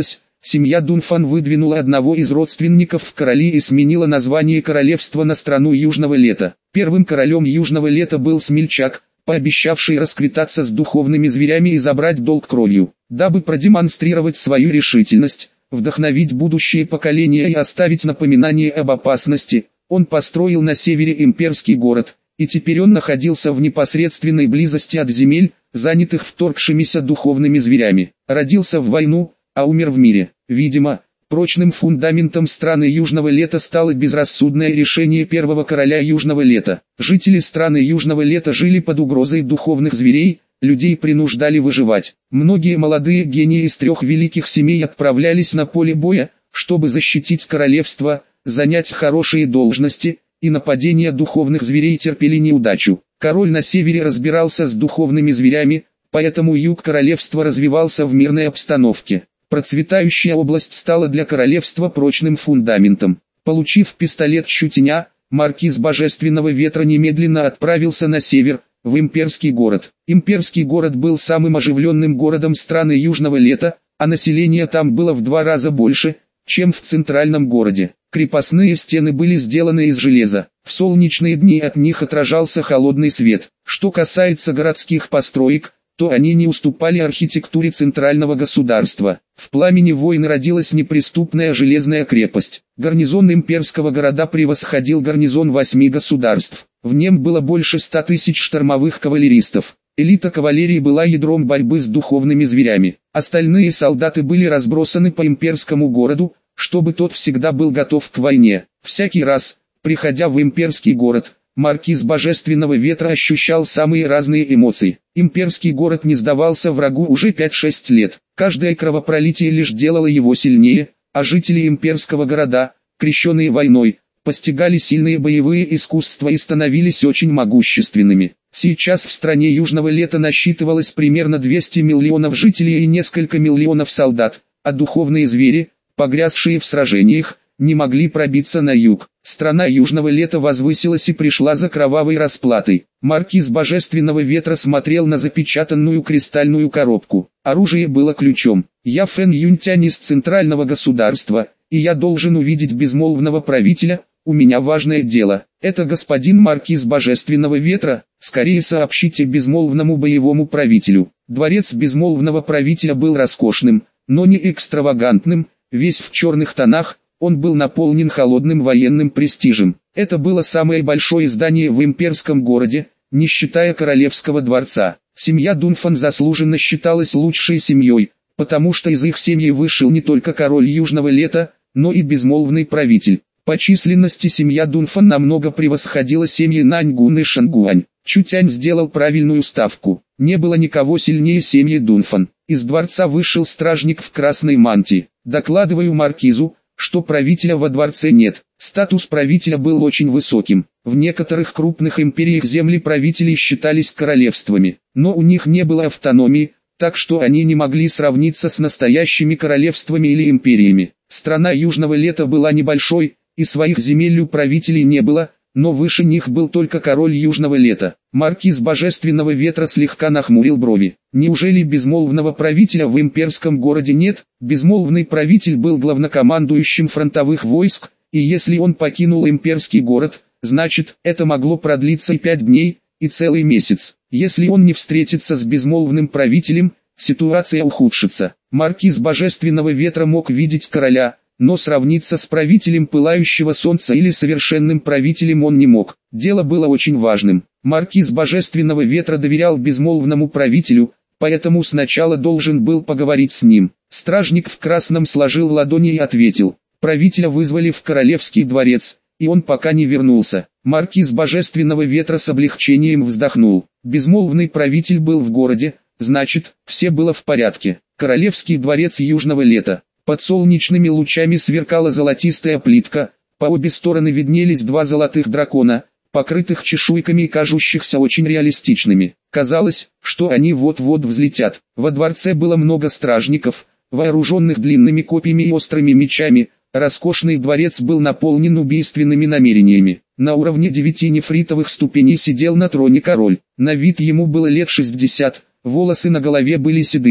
Семья Дунфан выдвинула одного из родственников в короли и сменила название королевства на страну Южного Лета. Первым королем Южного Лета был Смельчак, пообещавший расквитаться с духовными зверями и забрать долг кровью. Дабы продемонстрировать свою решительность, вдохновить будущее поколения и оставить напоминание об опасности, он построил на севере имперский город, и теперь он находился в непосредственной близости от земель, занятых вторгшимися духовными зверями. Родился в войну, а умер в мире. Видимо, прочным фундаментом страны Южного Лета стало безрассудное решение первого короля Южного Лета. Жители страны Южного Лета жили под угрозой духовных зверей, людей принуждали выживать. Многие молодые гении из 3 великих семей отправлялись на поле боя, чтобы защитить королевство, занять хорошие должности, и нападения духовных зверей терпели неудачу. Король на севере разбирался с духовными зверями, поэтому юг королевства развивался в мирной обстановке. Процветающая область стала для королевства прочным фундаментом. Получив пистолет Щутеня, маркиз Божественного Ветра немедленно отправился на север, в имперский город. Имперский город был самым оживленным городом страны Южного Лета, а население там было в 2 раза больше, чем в центральном городе. Крепостные стены были сделаны из железа. В солнечные дни от них отражался холодный свет. Что касается городских построек, то они не уступали архитектуре центрального государства. В пламени войны родилась неприступная железная крепость. Гарнизон имперского города превосходил гарнизон 8 государств. В нем было больше 100 тысяч штурмовых кавалеристов. Элита кавалерии была ядром борьбы с духовными зверями. Остальные солдаты были разбросаны по имперскому городу, чтобы тот всегда был готов к войне. Всякий раз, приходя в имперский город, маркиз Божественного Ветра ощущал самые разные эмоции. Имперский город не сдавался врагу уже 5-6 лет. Каждое кровопролитие лишь делало его сильнее, а жители имперского города, крещенные войной, постигали сильные боевые искусства и становились очень могущественными. Сейчас в стране Южного Лета насчитывалось примерно 200 миллионов жителей и несколько миллионов солдат, а духовные звери, погрязшие в сражениях, не могли пробиться на юг. Страна Южного Лета возвысилась и пришла за кровавой расплатой. Маркиз Божественного Ветра смотрел на запечатанную кристальную коробку. Оружие было ключом. «Я Фэн Юнтянь из центрального государства, и я должен увидеть безмолвного правителя, у меня важное дело. Это господин Маркиз Божественного Ветра, скорее сообщите безмолвному боевому правителю». Дворец безмолвного правителя был роскошным, но не экстравагантным, весь в черных тонах. Он был наполнен холодным военным престижем. Это было самое большое здание в имперском городе, не считая королевского дворца. Семья Дунфан заслуженно считалась лучшей семьей, потому что из их семьи вышел не только король Южного Лета, но и безмолвный правитель. По численности семья Дунфан намного превосходила семьи Наньгун и Шангуань. Чутянь сделал правильную ставку. Не было никого сильнее семьи Дунфан. Из дворца вышел стражник в красной мантии. «Докладываю маркизу, что правителя во дворце нет». Статус правителя был очень высоким. В некоторых крупных империях земли правителей считались королевствами, но у них не было автономии, так что они не могли сравниться с настоящими королевствами или империями. Страна Южного Лета была небольшой, и своих земель у правителей не было, но выше них был только король Южного Лета. Маркиз Божественного Ветра слегка нахмурил брови. Неужели безмолвного правителя в имперском городе нет? Безмолвный правитель был главнокомандующим фронтовых войск, и если он покинул имперский город, значит, это могло продлиться и 5 дней, и целый месяц. Если он не встретится с безмолвным правителем, ситуация ухудшится. Маркиз Божественного Ветра мог видеть короля, но сравниться с правителем Пылающего Солнца или совершенным правителем он не мог. Дело было очень важным. Маркиз Божественного Ветра доверял безмолвному правителю, поэтому сначала должен был поговорить с ним. Стражник в красном сложил ладони и ответил: «Правителя вызвали в королевский дворец, и он пока не вернулся». Маркиз Божественного Ветра с облегчением вздохнул. Безмолвный правитель был в городе, значит, все было в порядке. Королевский дворец Южного Лета. Под солнечными лучами сверкала золотистая плитка, по обе стороны виднелись 2 золотых дракона, покрытых чешуйками и кажущихся очень реалистичными. Казалось, что они вот-вот взлетят. Во дворце было много стражников, вооруженных длинными копьями и острыми мечами. Роскошный дворец был наполнен убийственными намерениями. На уровне 9 нефритовых ступеней сидел на троне король. На вид ему было лет 60, волосы на голове были седыми,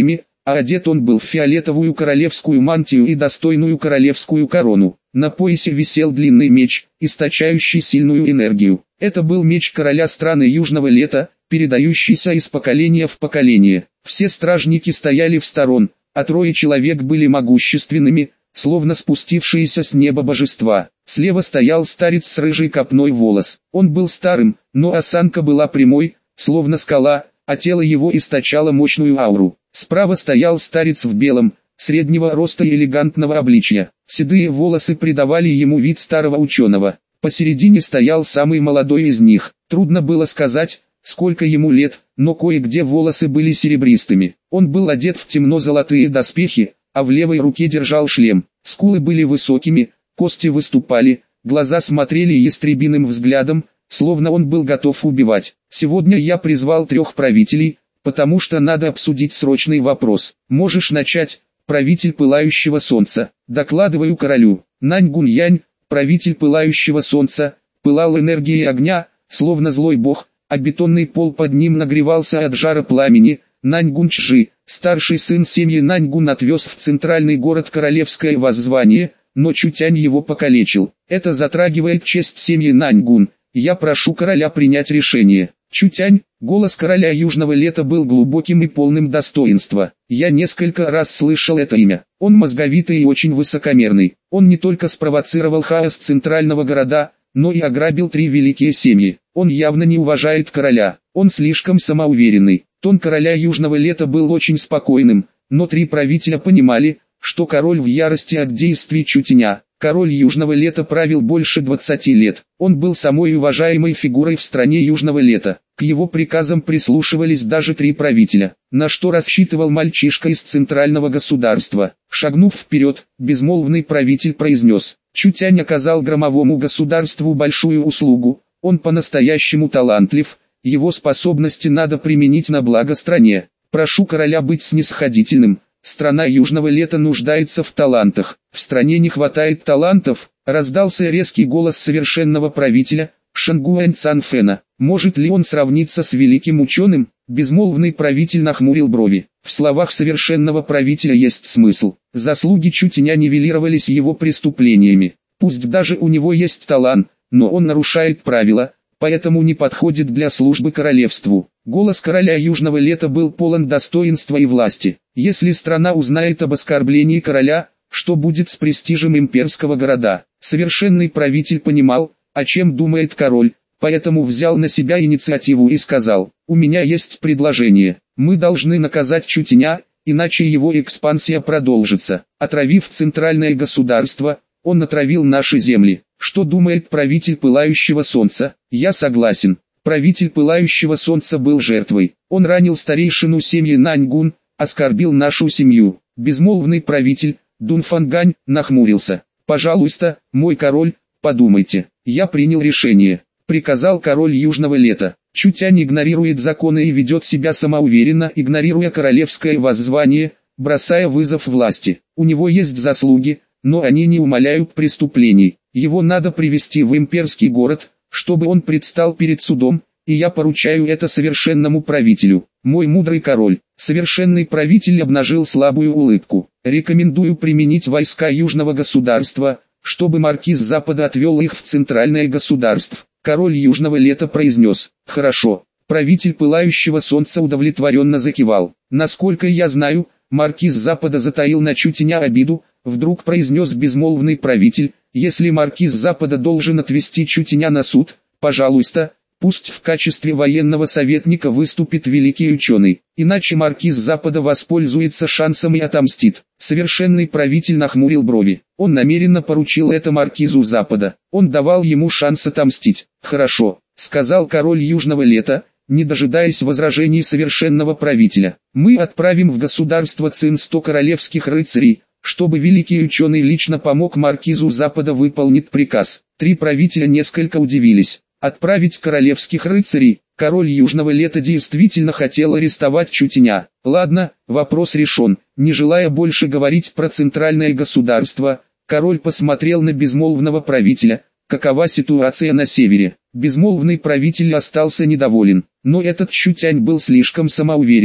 а одет он был в фиолетовую королевскую мантию и достойную королевскую корону. На поясе висел длинный меч, источающий сильную энергию. Это был меч короля страны Южного Лета, передающийся из поколения в поколение. Все стражники стояли в сторон, а 3 человек были могущественными, словно спустившиеся с неба божества. Слева стоял старец с рыжей копной волос. Он был старым, но осанка была прямой, словно скала, а тело его источало мощную ауру. Справа стоял старец в белом, среднего роста и элегантного обличья. Седые волосы придавали ему вид старого ученого. Посередине стоял самый молодой из них. Трудно было сказать, сколько ему лет, но кое-где волосы были серебристыми. Он был одет в темно-золотые доспехи, а в левой руке держал шлем. Скулы были высокими, кости выступали, глаза смотрели ястребиным взглядом, словно он был готов убивать. Сегодня я призвал 3 правителей, потому что надо обсудить срочный вопрос. Можешь начать, правитель пылающего солнца. Докладываю королю. Нань Гуньянь, правитель пылающего солнца, пылал энергией огня, словно злой бог, а бетонный пол под ним нагревался от жара пламени. Наньгун Чжи, старший сын семьи Наньгун, отвез в центральный город королевское воззвание, но Чутянь его покалечил. Это затрагивает честь семьи Наньгун. Я прошу короля принять решение. Чутянь, голос короля Южного Лета был глубоким и полным достоинства. Я несколько раз слышал это имя. Он мозговитый и очень высокомерный. Он не только спровоцировал хаос центрального города, но и ограбил 3 великие семьи. Он явно не уважает короля. Он слишком самоуверенный. Тон короля Южного Лета был очень спокойным, но 3 правителя понимали, что король в ярости от действий Чутяня. Король Южного Лета правил больше 20 лет. Он был самой уважаемой фигурой в стране Южного Лета. К его приказам прислушивались даже 3 правителя. На что рассчитывал мальчишка из центрального государства? Шагнув вперед, безмолвный правитель произнес: Чутянь оказал громовому государству большую услугу. Он по-настоящему талантлив. Его способности надо применить на благо стране. Прошу короля быть снисходительным. Страна Южного Лета нуждается в талантах. В стране не хватает талантов, раздался резкий голос совершенного правителя, Шангуань Цанфена. Может ли он сравниться с великим ученым? Безмолвный правитель нахмурил брови. В словах совершенного правителя есть смысл. Заслуги Чутяня нивелировались его преступлениями. Пусть даже у него есть талант, но он нарушает правила, поэтому не подходит для службы королевству. Голос короля Южного Лета был полон достоинства и власти. Если страна узнает об оскорблении короля, что будет с престижем имперского города? Совершенный правитель понимал, о чем думает король, поэтому взял на себя инициативу и сказал: «У меня есть предложение. Мы должны наказать Чутяня, иначе его экспансия продолжится. Отравив центральное государство, он отравил наши земли. Что думает правитель пылающего солнца? Я согласен. Правитель пылающего солнца был жертвой. Он ранил старейшину семьи Наньгун, оскорбил нашу семью». Безмолвный правитель, Дунфангань, нахмурился. «Пожалуйста, мой король, подумайте. Я принял решение», — приказал король Южного Лета. Чутянь игнорирует законы и ведет себя самоуверенно, игнорируя королевское воззвание, бросая вызов власти. У него есть заслуги, но они не умаляют преступлений. Его надо привести в имперский город, чтобы он предстал перед судом, и я поручаю это совершенному правителю. Мой мудрый король. Совершенный правитель обнажил слабую улыбку. Рекомендую применить войска Южного государства, чтобы маркиз Запада отвел их в центральное государство. Король Южного Лета произнес: «Хорошо». Правитель пылающего солнца удовлетворенно закивал. «Насколько я знаю, маркиз Запада затаил на Чутяня обиду», вдруг произнес безмолвный правитель. «Если маркиз Запада должен отвести Чутяня на суд, пожалуйста, пусть в качестве военного советника выступит великий ученый, иначе маркиз Запада воспользуется шансом и отомстит». Совершенный правитель нахмурил брови. Он намеренно поручил это маркизу Запада. Он давал ему шанс отомстить. «Хорошо», — сказал король Южного Лета, не дожидаясь возражений совершенного правителя. «Мы отправим в государство Цин 100 королевских рыцарей, чтобы великий ученый лично помог маркизу Запада выполнить приказ». 3 правителя несколько удивились. Отправить королевских рыцарей? Король Южного Лета действительно хотел арестовать Чутяня. Ладно, вопрос решен. Не желая больше говорить про центральное государство, король посмотрел на безмолвного правителя. Какова ситуация на севере? Безмолвный правитель остался недоволен, но этот Чутянь был слишком самоуверенным.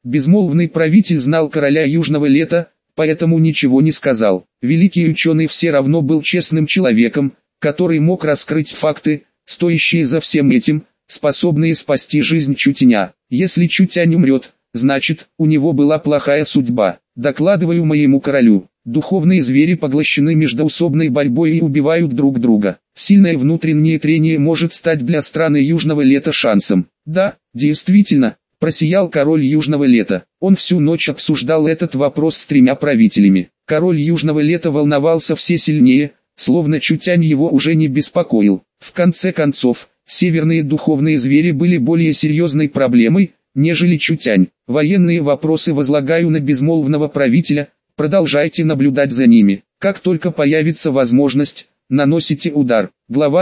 Безмолвный правитель знал короля Южного Лета, поэтому ничего не сказал. Великий ученый все равно был честным человеком, который мог раскрыть факты, стоящие за всем этим, способные спасти жизнь Чутяня. Если Чутянь умрет, значит, у него была плохая судьба. Докладываю моему королю. Духовные звери поглощены междоусобной борьбой и убивают друг друга. Сильное внутреннее трение может стать для страны Южного Лета шансом. Да, действительно, просиял король Южного Лета. Он всю ночь обсуждал этот вопрос с 3 правителями. Король Южного Лета волновался все сильнее, словно Чутянь его уже не беспокоил. В конце концов, северные духовные звери были более серьезной проблемой, нежели Чутянь. Военные вопросы возлагаю на безмолвного правителя, продолжайте наблюдать за ними. Как только появится возможность, наносите удар. Глава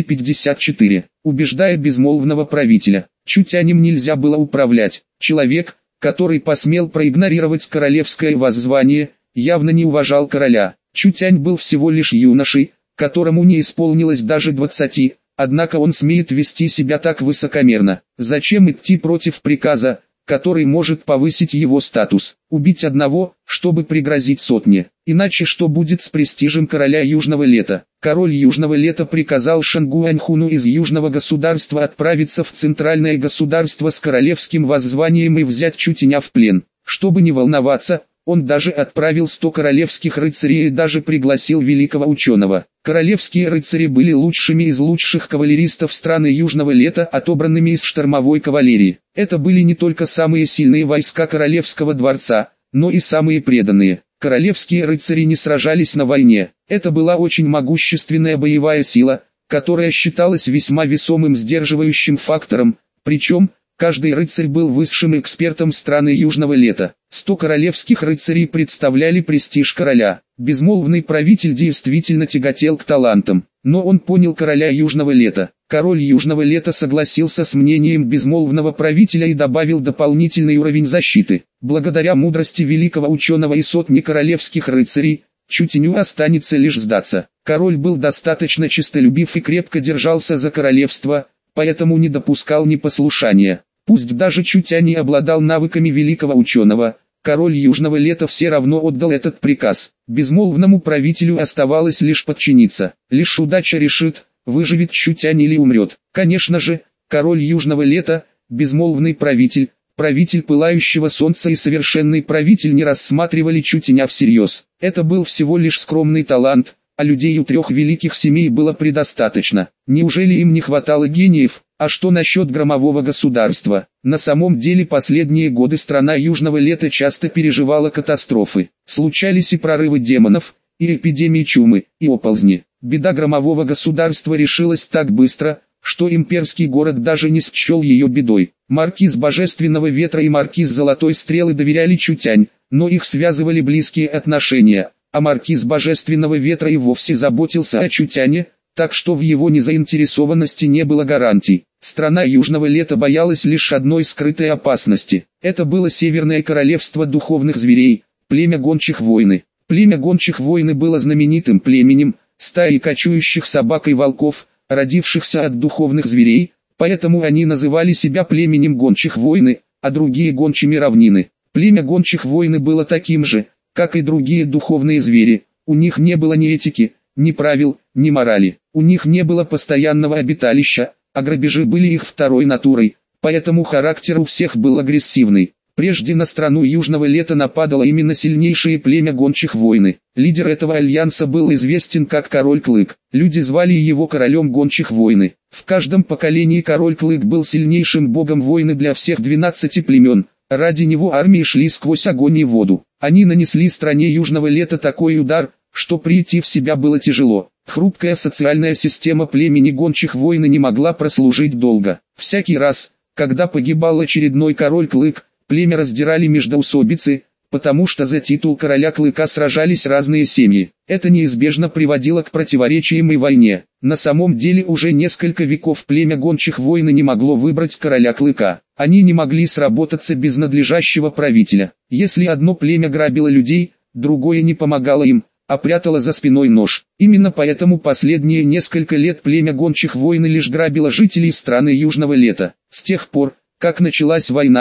254. Убеждая безмолвного правителя. Чутянем нельзя было управлять. Человек, который посмел проигнорировать королевское воззвание, явно не уважал короля. Чутянь был всего лишь юношей, которому не исполнилось даже 20, однако он смеет вести себя так высокомерно. Зачем идти против приказа, который может повысить его статус? Убить одного, чтобы пригрозить сотне. Иначе что будет с престижем короля Южного Лета? Король Южного Лета приказал Шангуаньхуну из Южного государства отправиться в центральное государство с королевским воззванием и взять Чутяня в плен. Чтобы не волноваться, он даже отправил 100 королевских рыцарей и даже пригласил великого ученого. Королевские рыцари были лучшими из лучших кавалеристов страны Южного Лета, отобранными из штормовой кавалерии. Это были не только самые сильные войска королевского дворца, но и самые преданные. Королевские рыцари не сражались на войне. Это была очень могущественная боевая сила, которая считалась весьма весомым сдерживающим фактором, причем, каждый рыцарь был высшим экспертом страны Южного Лета. 100 королевских рыцарей представляли престиж короля. Безмолвный правитель действительно тяготел к талантам, но он понял короля Южного Лета. Король Южного Лета согласился с мнением безмолвного правителя и добавил дополнительный уровень защиты. Благодаря мудрости великого ученого и сотни королевских рыцарей, Чутяню останется лишь сдаться. Король был достаточно честолюбив и крепко держался за королевство, поэтому не допускал непослушания. Пусть даже Чутянь не обладал навыками великого ученого, король Южного Лета все равно отдал этот приказ. Безмолвному правителю оставалось лишь подчиниться. Лишь удача решит, выживет Чутянь или умрет. Конечно же, король Южного Лета, безмолвный правитель, правитель пылающего солнца и совершенный правитель не рассматривали Чутяня всерьез. Это был всего лишь скромный талант, а людей у 3 великих семей было предостаточно. Неужели им не хватало гениев? А что насчет громового государства? На самом деле последние годы страна Южного Лета часто переживала катастрофы. Случались и прорывы демонов, и эпидемии чумы, и оползни. Беда громового государства решилась так быстро, что имперский город даже не счел ее бедой. Маркиз Божественного Ветра и Маркиз Золотой Стрелы доверяли Чутянь, но их связывали близкие отношения, а Маркиз Божественного Ветра и вовсе заботился о Чутяне, так что в его незаинтересованности не было гарантий. Страна Южного Лета боялась лишь одной скрытой опасности. Это было Северное Королевство Духовных Зверей, племя Гончих Войны. Племя Гончих Войны было знаменитым племенем, стаей кочующих собак и волков, родившихся от духовных зверей, поэтому они называли себя племенем Гончих Войны, а другие Гончими Равнины. Племя Гончих Войны было таким же, как и другие духовные звери. У них не было ни этики, ни правил, ни морали. У них не было постоянного обиталища, а грабежи были их второй натурой, поэтому характер у всех был агрессивный. Прежде на страну Южного Лета нападало именно сильнейшее племя Гончих Войны. Лидер этого альянса был известен как Король Клык. Люди звали его Королем Гончих Войны. В каждом поколении Король Клык был сильнейшим богом войны для всех 12 племен. Ради него армии шли сквозь огонь и воду. Они нанесли стране Южного Лета такой удар, что прийти в себя было тяжело. Хрупкая социальная система племени Гончих Войны не могла прослужить долго. Всякий раз, когда погибал очередной Король Клык, племя раздирали междоусобицы, потому что за титул Короля Клыка сражались разные семьи. Это неизбежно приводило к противоречиям и войне. На самом деле уже несколько веков племя Гончих Войны не могло выбрать Короля Клыка. Они не могли сработаться без надлежащего правителя. Если одно племя грабило людей, другое не помогало им, а прятало за спиной нож. Именно поэтому последние несколько лет племя Гончих Войны лишь грабило жителей страны Южного Лета. С тех пор, как началась война,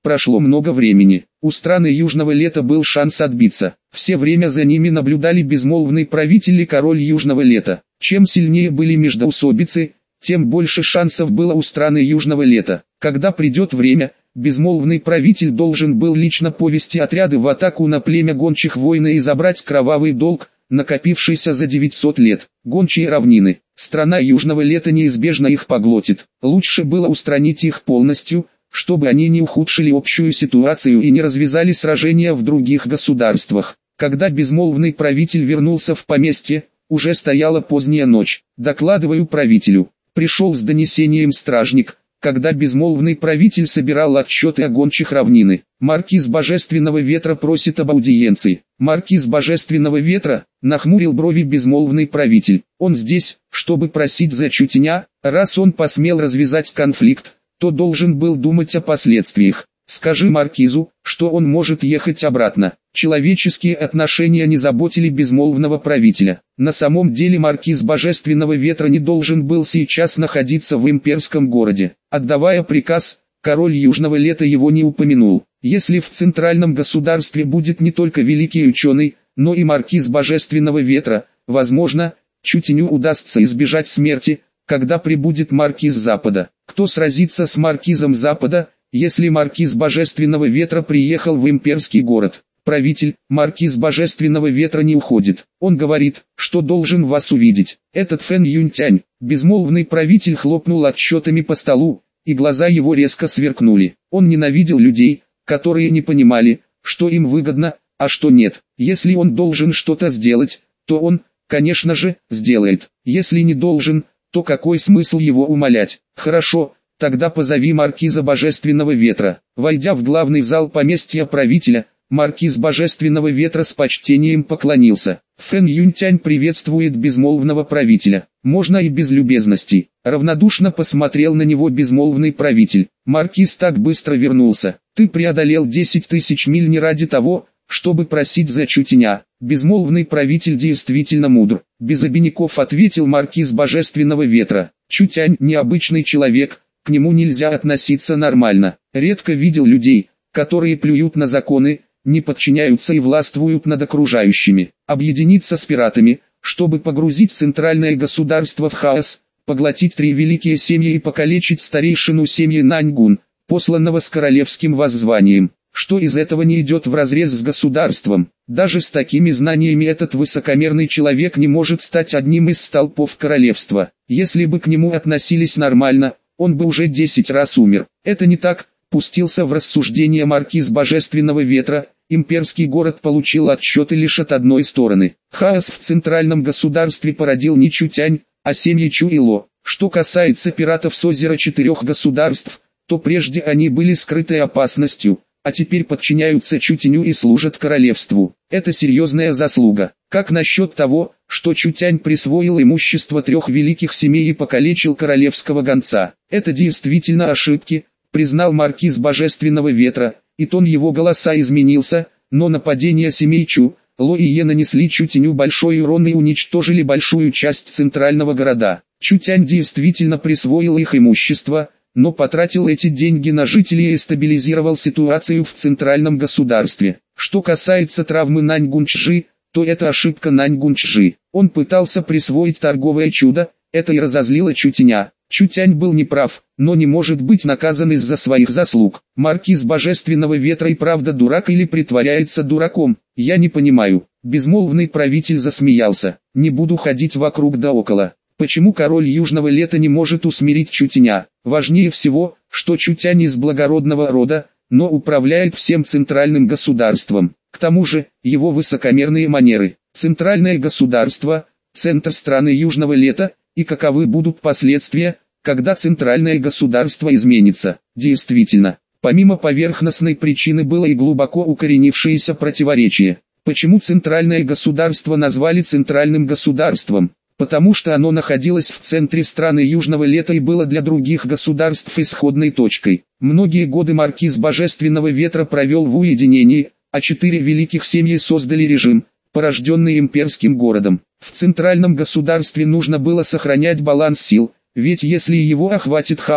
Прошло много времени. У страны Южного Лета был шанс отбиться. Все время за ними наблюдали безмолвный правитель и король Южного Лета. Чем сильнее были междоусобицы, тем больше шансов было у страны Южного Лета. Когда придет время, безмолвный правитель должен был лично повести отряды в атаку на племя гончих воина и забрать кровавый долг, накопившийся за 900 лет. Гончие равнины. Страна Южного Лета неизбежно их поглотит. Лучше было устранить их полностью, чтобы они не ухудшили общую ситуацию и не развязали сражения в других государствах. Когда безмолвный правитель вернулся в поместье, уже стояла поздняя ночь. Докладываю правителю. Пришел с донесением стражник, когда безмолвный правитель собирал отчеты о гончих равнины. Маркиз Божественного Ветра просит об аудиенции. Маркиз Божественного Ветра, нахмурил брови безмолвный правитель. Он здесь, чтобы просить за Чутеня. Раз он посмел развязать конфликт, то должен был думать о последствиях. Скажи маркизу, что он может ехать обратно. Человеческие отношения не заботили безмолвного правителя. На самом деле маркиз Божественного Ветра не должен был сейчас находиться в имперском городе. Отдавая приказ, король Южного Лета его не упомянул. Если в центральном государстве будет не только великий ученый, но и маркиз Божественного Ветра, возможно, Чутеню удастся избежать смерти, когда прибудет маркиз Запада. Кто сразится с маркизом Запада, если маркиз Божественного Ветра приехал в имперский город? Правитель, маркиз Божественного Ветра не уходит. Он говорит, что должен вас увидеть. Этот Фэн Юньтянь, безмолвный правитель, хлопнул отчетами по столу, и глаза его резко сверкнули. Он ненавидел людей, которые не понимали, что им выгодно, а что нет. Если он должен что-то сделать, то он, конечно же, сделает. Если не должен, то какой смысл его умолять? Хорошо, тогда позови маркиза Божественного Ветра. Войдя в главный зал поместья правителя, маркиз Божественного Ветра с почтением поклонился. Фэн Юньтянь приветствует безмолвного правителя. Можно и без любезностей. Равнодушно посмотрел на него безмолвный правитель. Маркиз так быстро вернулся. Ты преодолел 10 тысяч миль не ради того, чтобы просить за Чутеня. Безмолвный правитель действительно мудр. Без обиняков ответил маркиз Божественного Ветра. Чутянь необычный человек, к нему нельзя относиться нормально. Редко видел людей, которые плюют на законы, не подчиняются и властвуют над окружающими. Объединиться с пиратами, чтобы погрузить центральное государство в хаос, поглотить 3 великие семьи и покалечить старейшину семьи Наньгун, посланного с королевским воззванием. Что из этого не идет вразрез с государством? Даже с такими знаниями этот высокомерный человек не может стать одним из столпов королевства. Если бы к нему относились нормально, он бы уже 10 раз умер. Это не так, пустился в рассуждение маркиз Божественного Ветра. Имперский город получил отчеты лишь от одной стороны. Хаос в центральном государстве породил не Чутянь, а семьи Чу и Ло. Что касается пиратов с озера 4 государств, то прежде они были скрытой опасностью, а теперь подчиняются Чутеню и служат королевству. Это серьезная заслуга. Как насчет того, что Чутянь присвоил имущество 3 великих семей и покалечил королевского гонца? Это действительно ошибки, признал маркиз Божественного Ветра, и тон его голоса изменился, но нападения семей Чу, Ло и Е нанесли Чутеню большой урон и уничтожили большую часть центрального города. Чутянь действительно присвоил их имущество, но потратил эти деньги на жителей и стабилизировал ситуацию в центральном государстве. Что касается травмы Наньгунчжи, то это ошибка Наньгунчжи. Он пытался присвоить торговое чудо, это и разозлило Чутеня. Чутянь был неправ, но не может быть наказан из-за своих заслуг. Маркиз Божественного Ветра и правда дурак или притворяется дураком? Я не понимаю. Безмолвный правитель засмеялся. Не буду ходить вокруг да около. Почему король Южного Лета не может усмирить Чутеня? Важнее всего, что Чутянь из благородного рода, но управляет всем центральным государством. К тому же, его высокомерные манеры. Центральное государство, центр страны Южного Лета, и каковы будут последствия, когда центральное государство изменится. Действительно, помимо поверхностной причины было и глубоко укоренившееся противоречие. Почему центральное государство назвали центральным государством? Потому что оно находилось в центре страны Южного Лета и было для других государств исходной точкой. Многие годы маркиз Божественного Ветра провел в уединении, а 4 великих семьи создали режим, порожденный имперским городом. В центральном государстве нужно было сохранять баланс сил, ведь если его охватит хаос,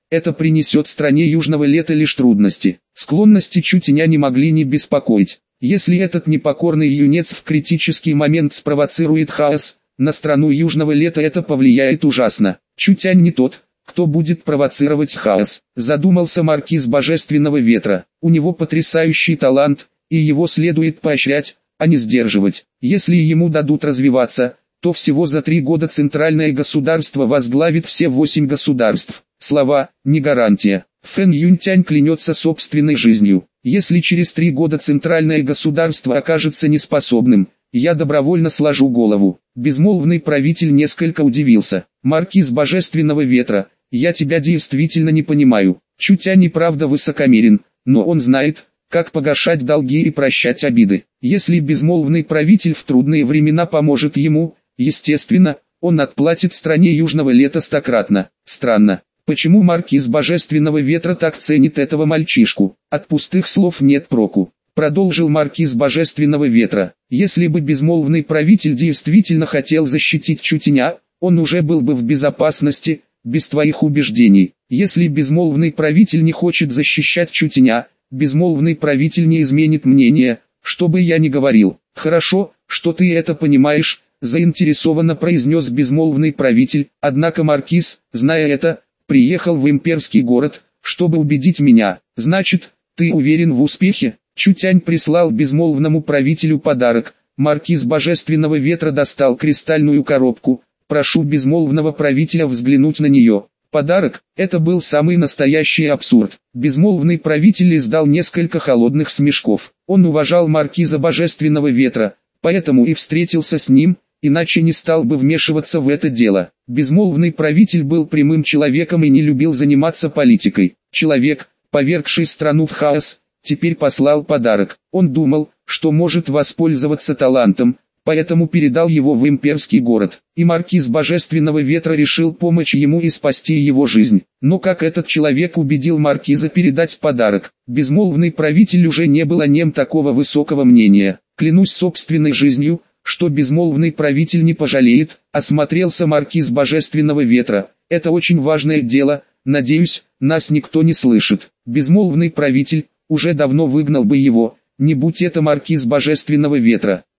это принесет стране южного лета лишь трудности. Склонности Чутеня не могли не беспокоить. Если этот непокорный юнец в критический момент спровоцирует хаос, на страну южного лета это повлияет ужасно. Чутянь не тот, кто будет провоцировать хаос, задумался маркиз Божественного Ветра. У него потрясающий талант, и его следует поощрять, а не сдерживать. Если ему дадут развиваться, то всего за 3 года центральное государство возглавит все 8 государств. Слова «не гарантия». Фэн Юнтянь клянется собственной жизнью. Если через 3 года центральное государство окажется неспособным, я добровольно сложу голову. Безмолвный правитель несколько удивился. Маркиз Божественного Ветра, я тебя действительно не понимаю. Чутянь и правда высокомерен, но он знает, как погашать долги и прощать обиды. Если безмолвный правитель в трудные времена поможет ему, естественно, он отплатит стране южного лета стократно. Странно, почему маркиз Божественного Ветра так ценит этого мальчишку? От пустых слов нет проку. Продолжил маркиз Божественного Ветра. Если бы безмолвный правитель действительно хотел защитить Чутеня, он уже был бы в безопасности, без твоих убеждений. Если безмолвный правитель не хочет защищать Чутеня, безмолвный правитель не изменит мнение, что бы я ни говорил. Хорошо, что ты это понимаешь, заинтересованно произнес безмолвный правитель, однако маркиз, зная это, приехал в имперский город, чтобы убедить меня. Значит, ты уверен в успехе? Чутянь прислал безмолвному правителю подарок. Маркиз Божественного Ветра достал кристальную коробку. Прошу безмолвного правителя взглянуть на нее. Подарок – это был самый настоящий абсурд. Безмолвный правитель издал несколько холодных смешков. Он уважал маркиза Божественного Ветра, поэтому и встретился с ним, иначе не стал бы вмешиваться в это дело. Безмолвный правитель был прямым человеком и не любил заниматься политикой. Человек, повергший страну в хаос, теперь послал подарок. Он думал, что может воспользоваться талантом, поэтому передал его в имперский город. И маркиз Божественного Ветра решил помочь ему и спасти его жизнь. Но как этот человек убедил маркиза передать подарок? Безмолвный правитель уже не был о нем такого высокого мнения. Клянусь собственной жизнью, что безмолвный правитель не пожалеет, осмотрелся маркиз Божественного Ветра. Это очень важное дело, надеюсь, нас никто не слышит. Безмолвный правитель уже давно выгнал бы его, не будь это маркиз Божественного Ветра.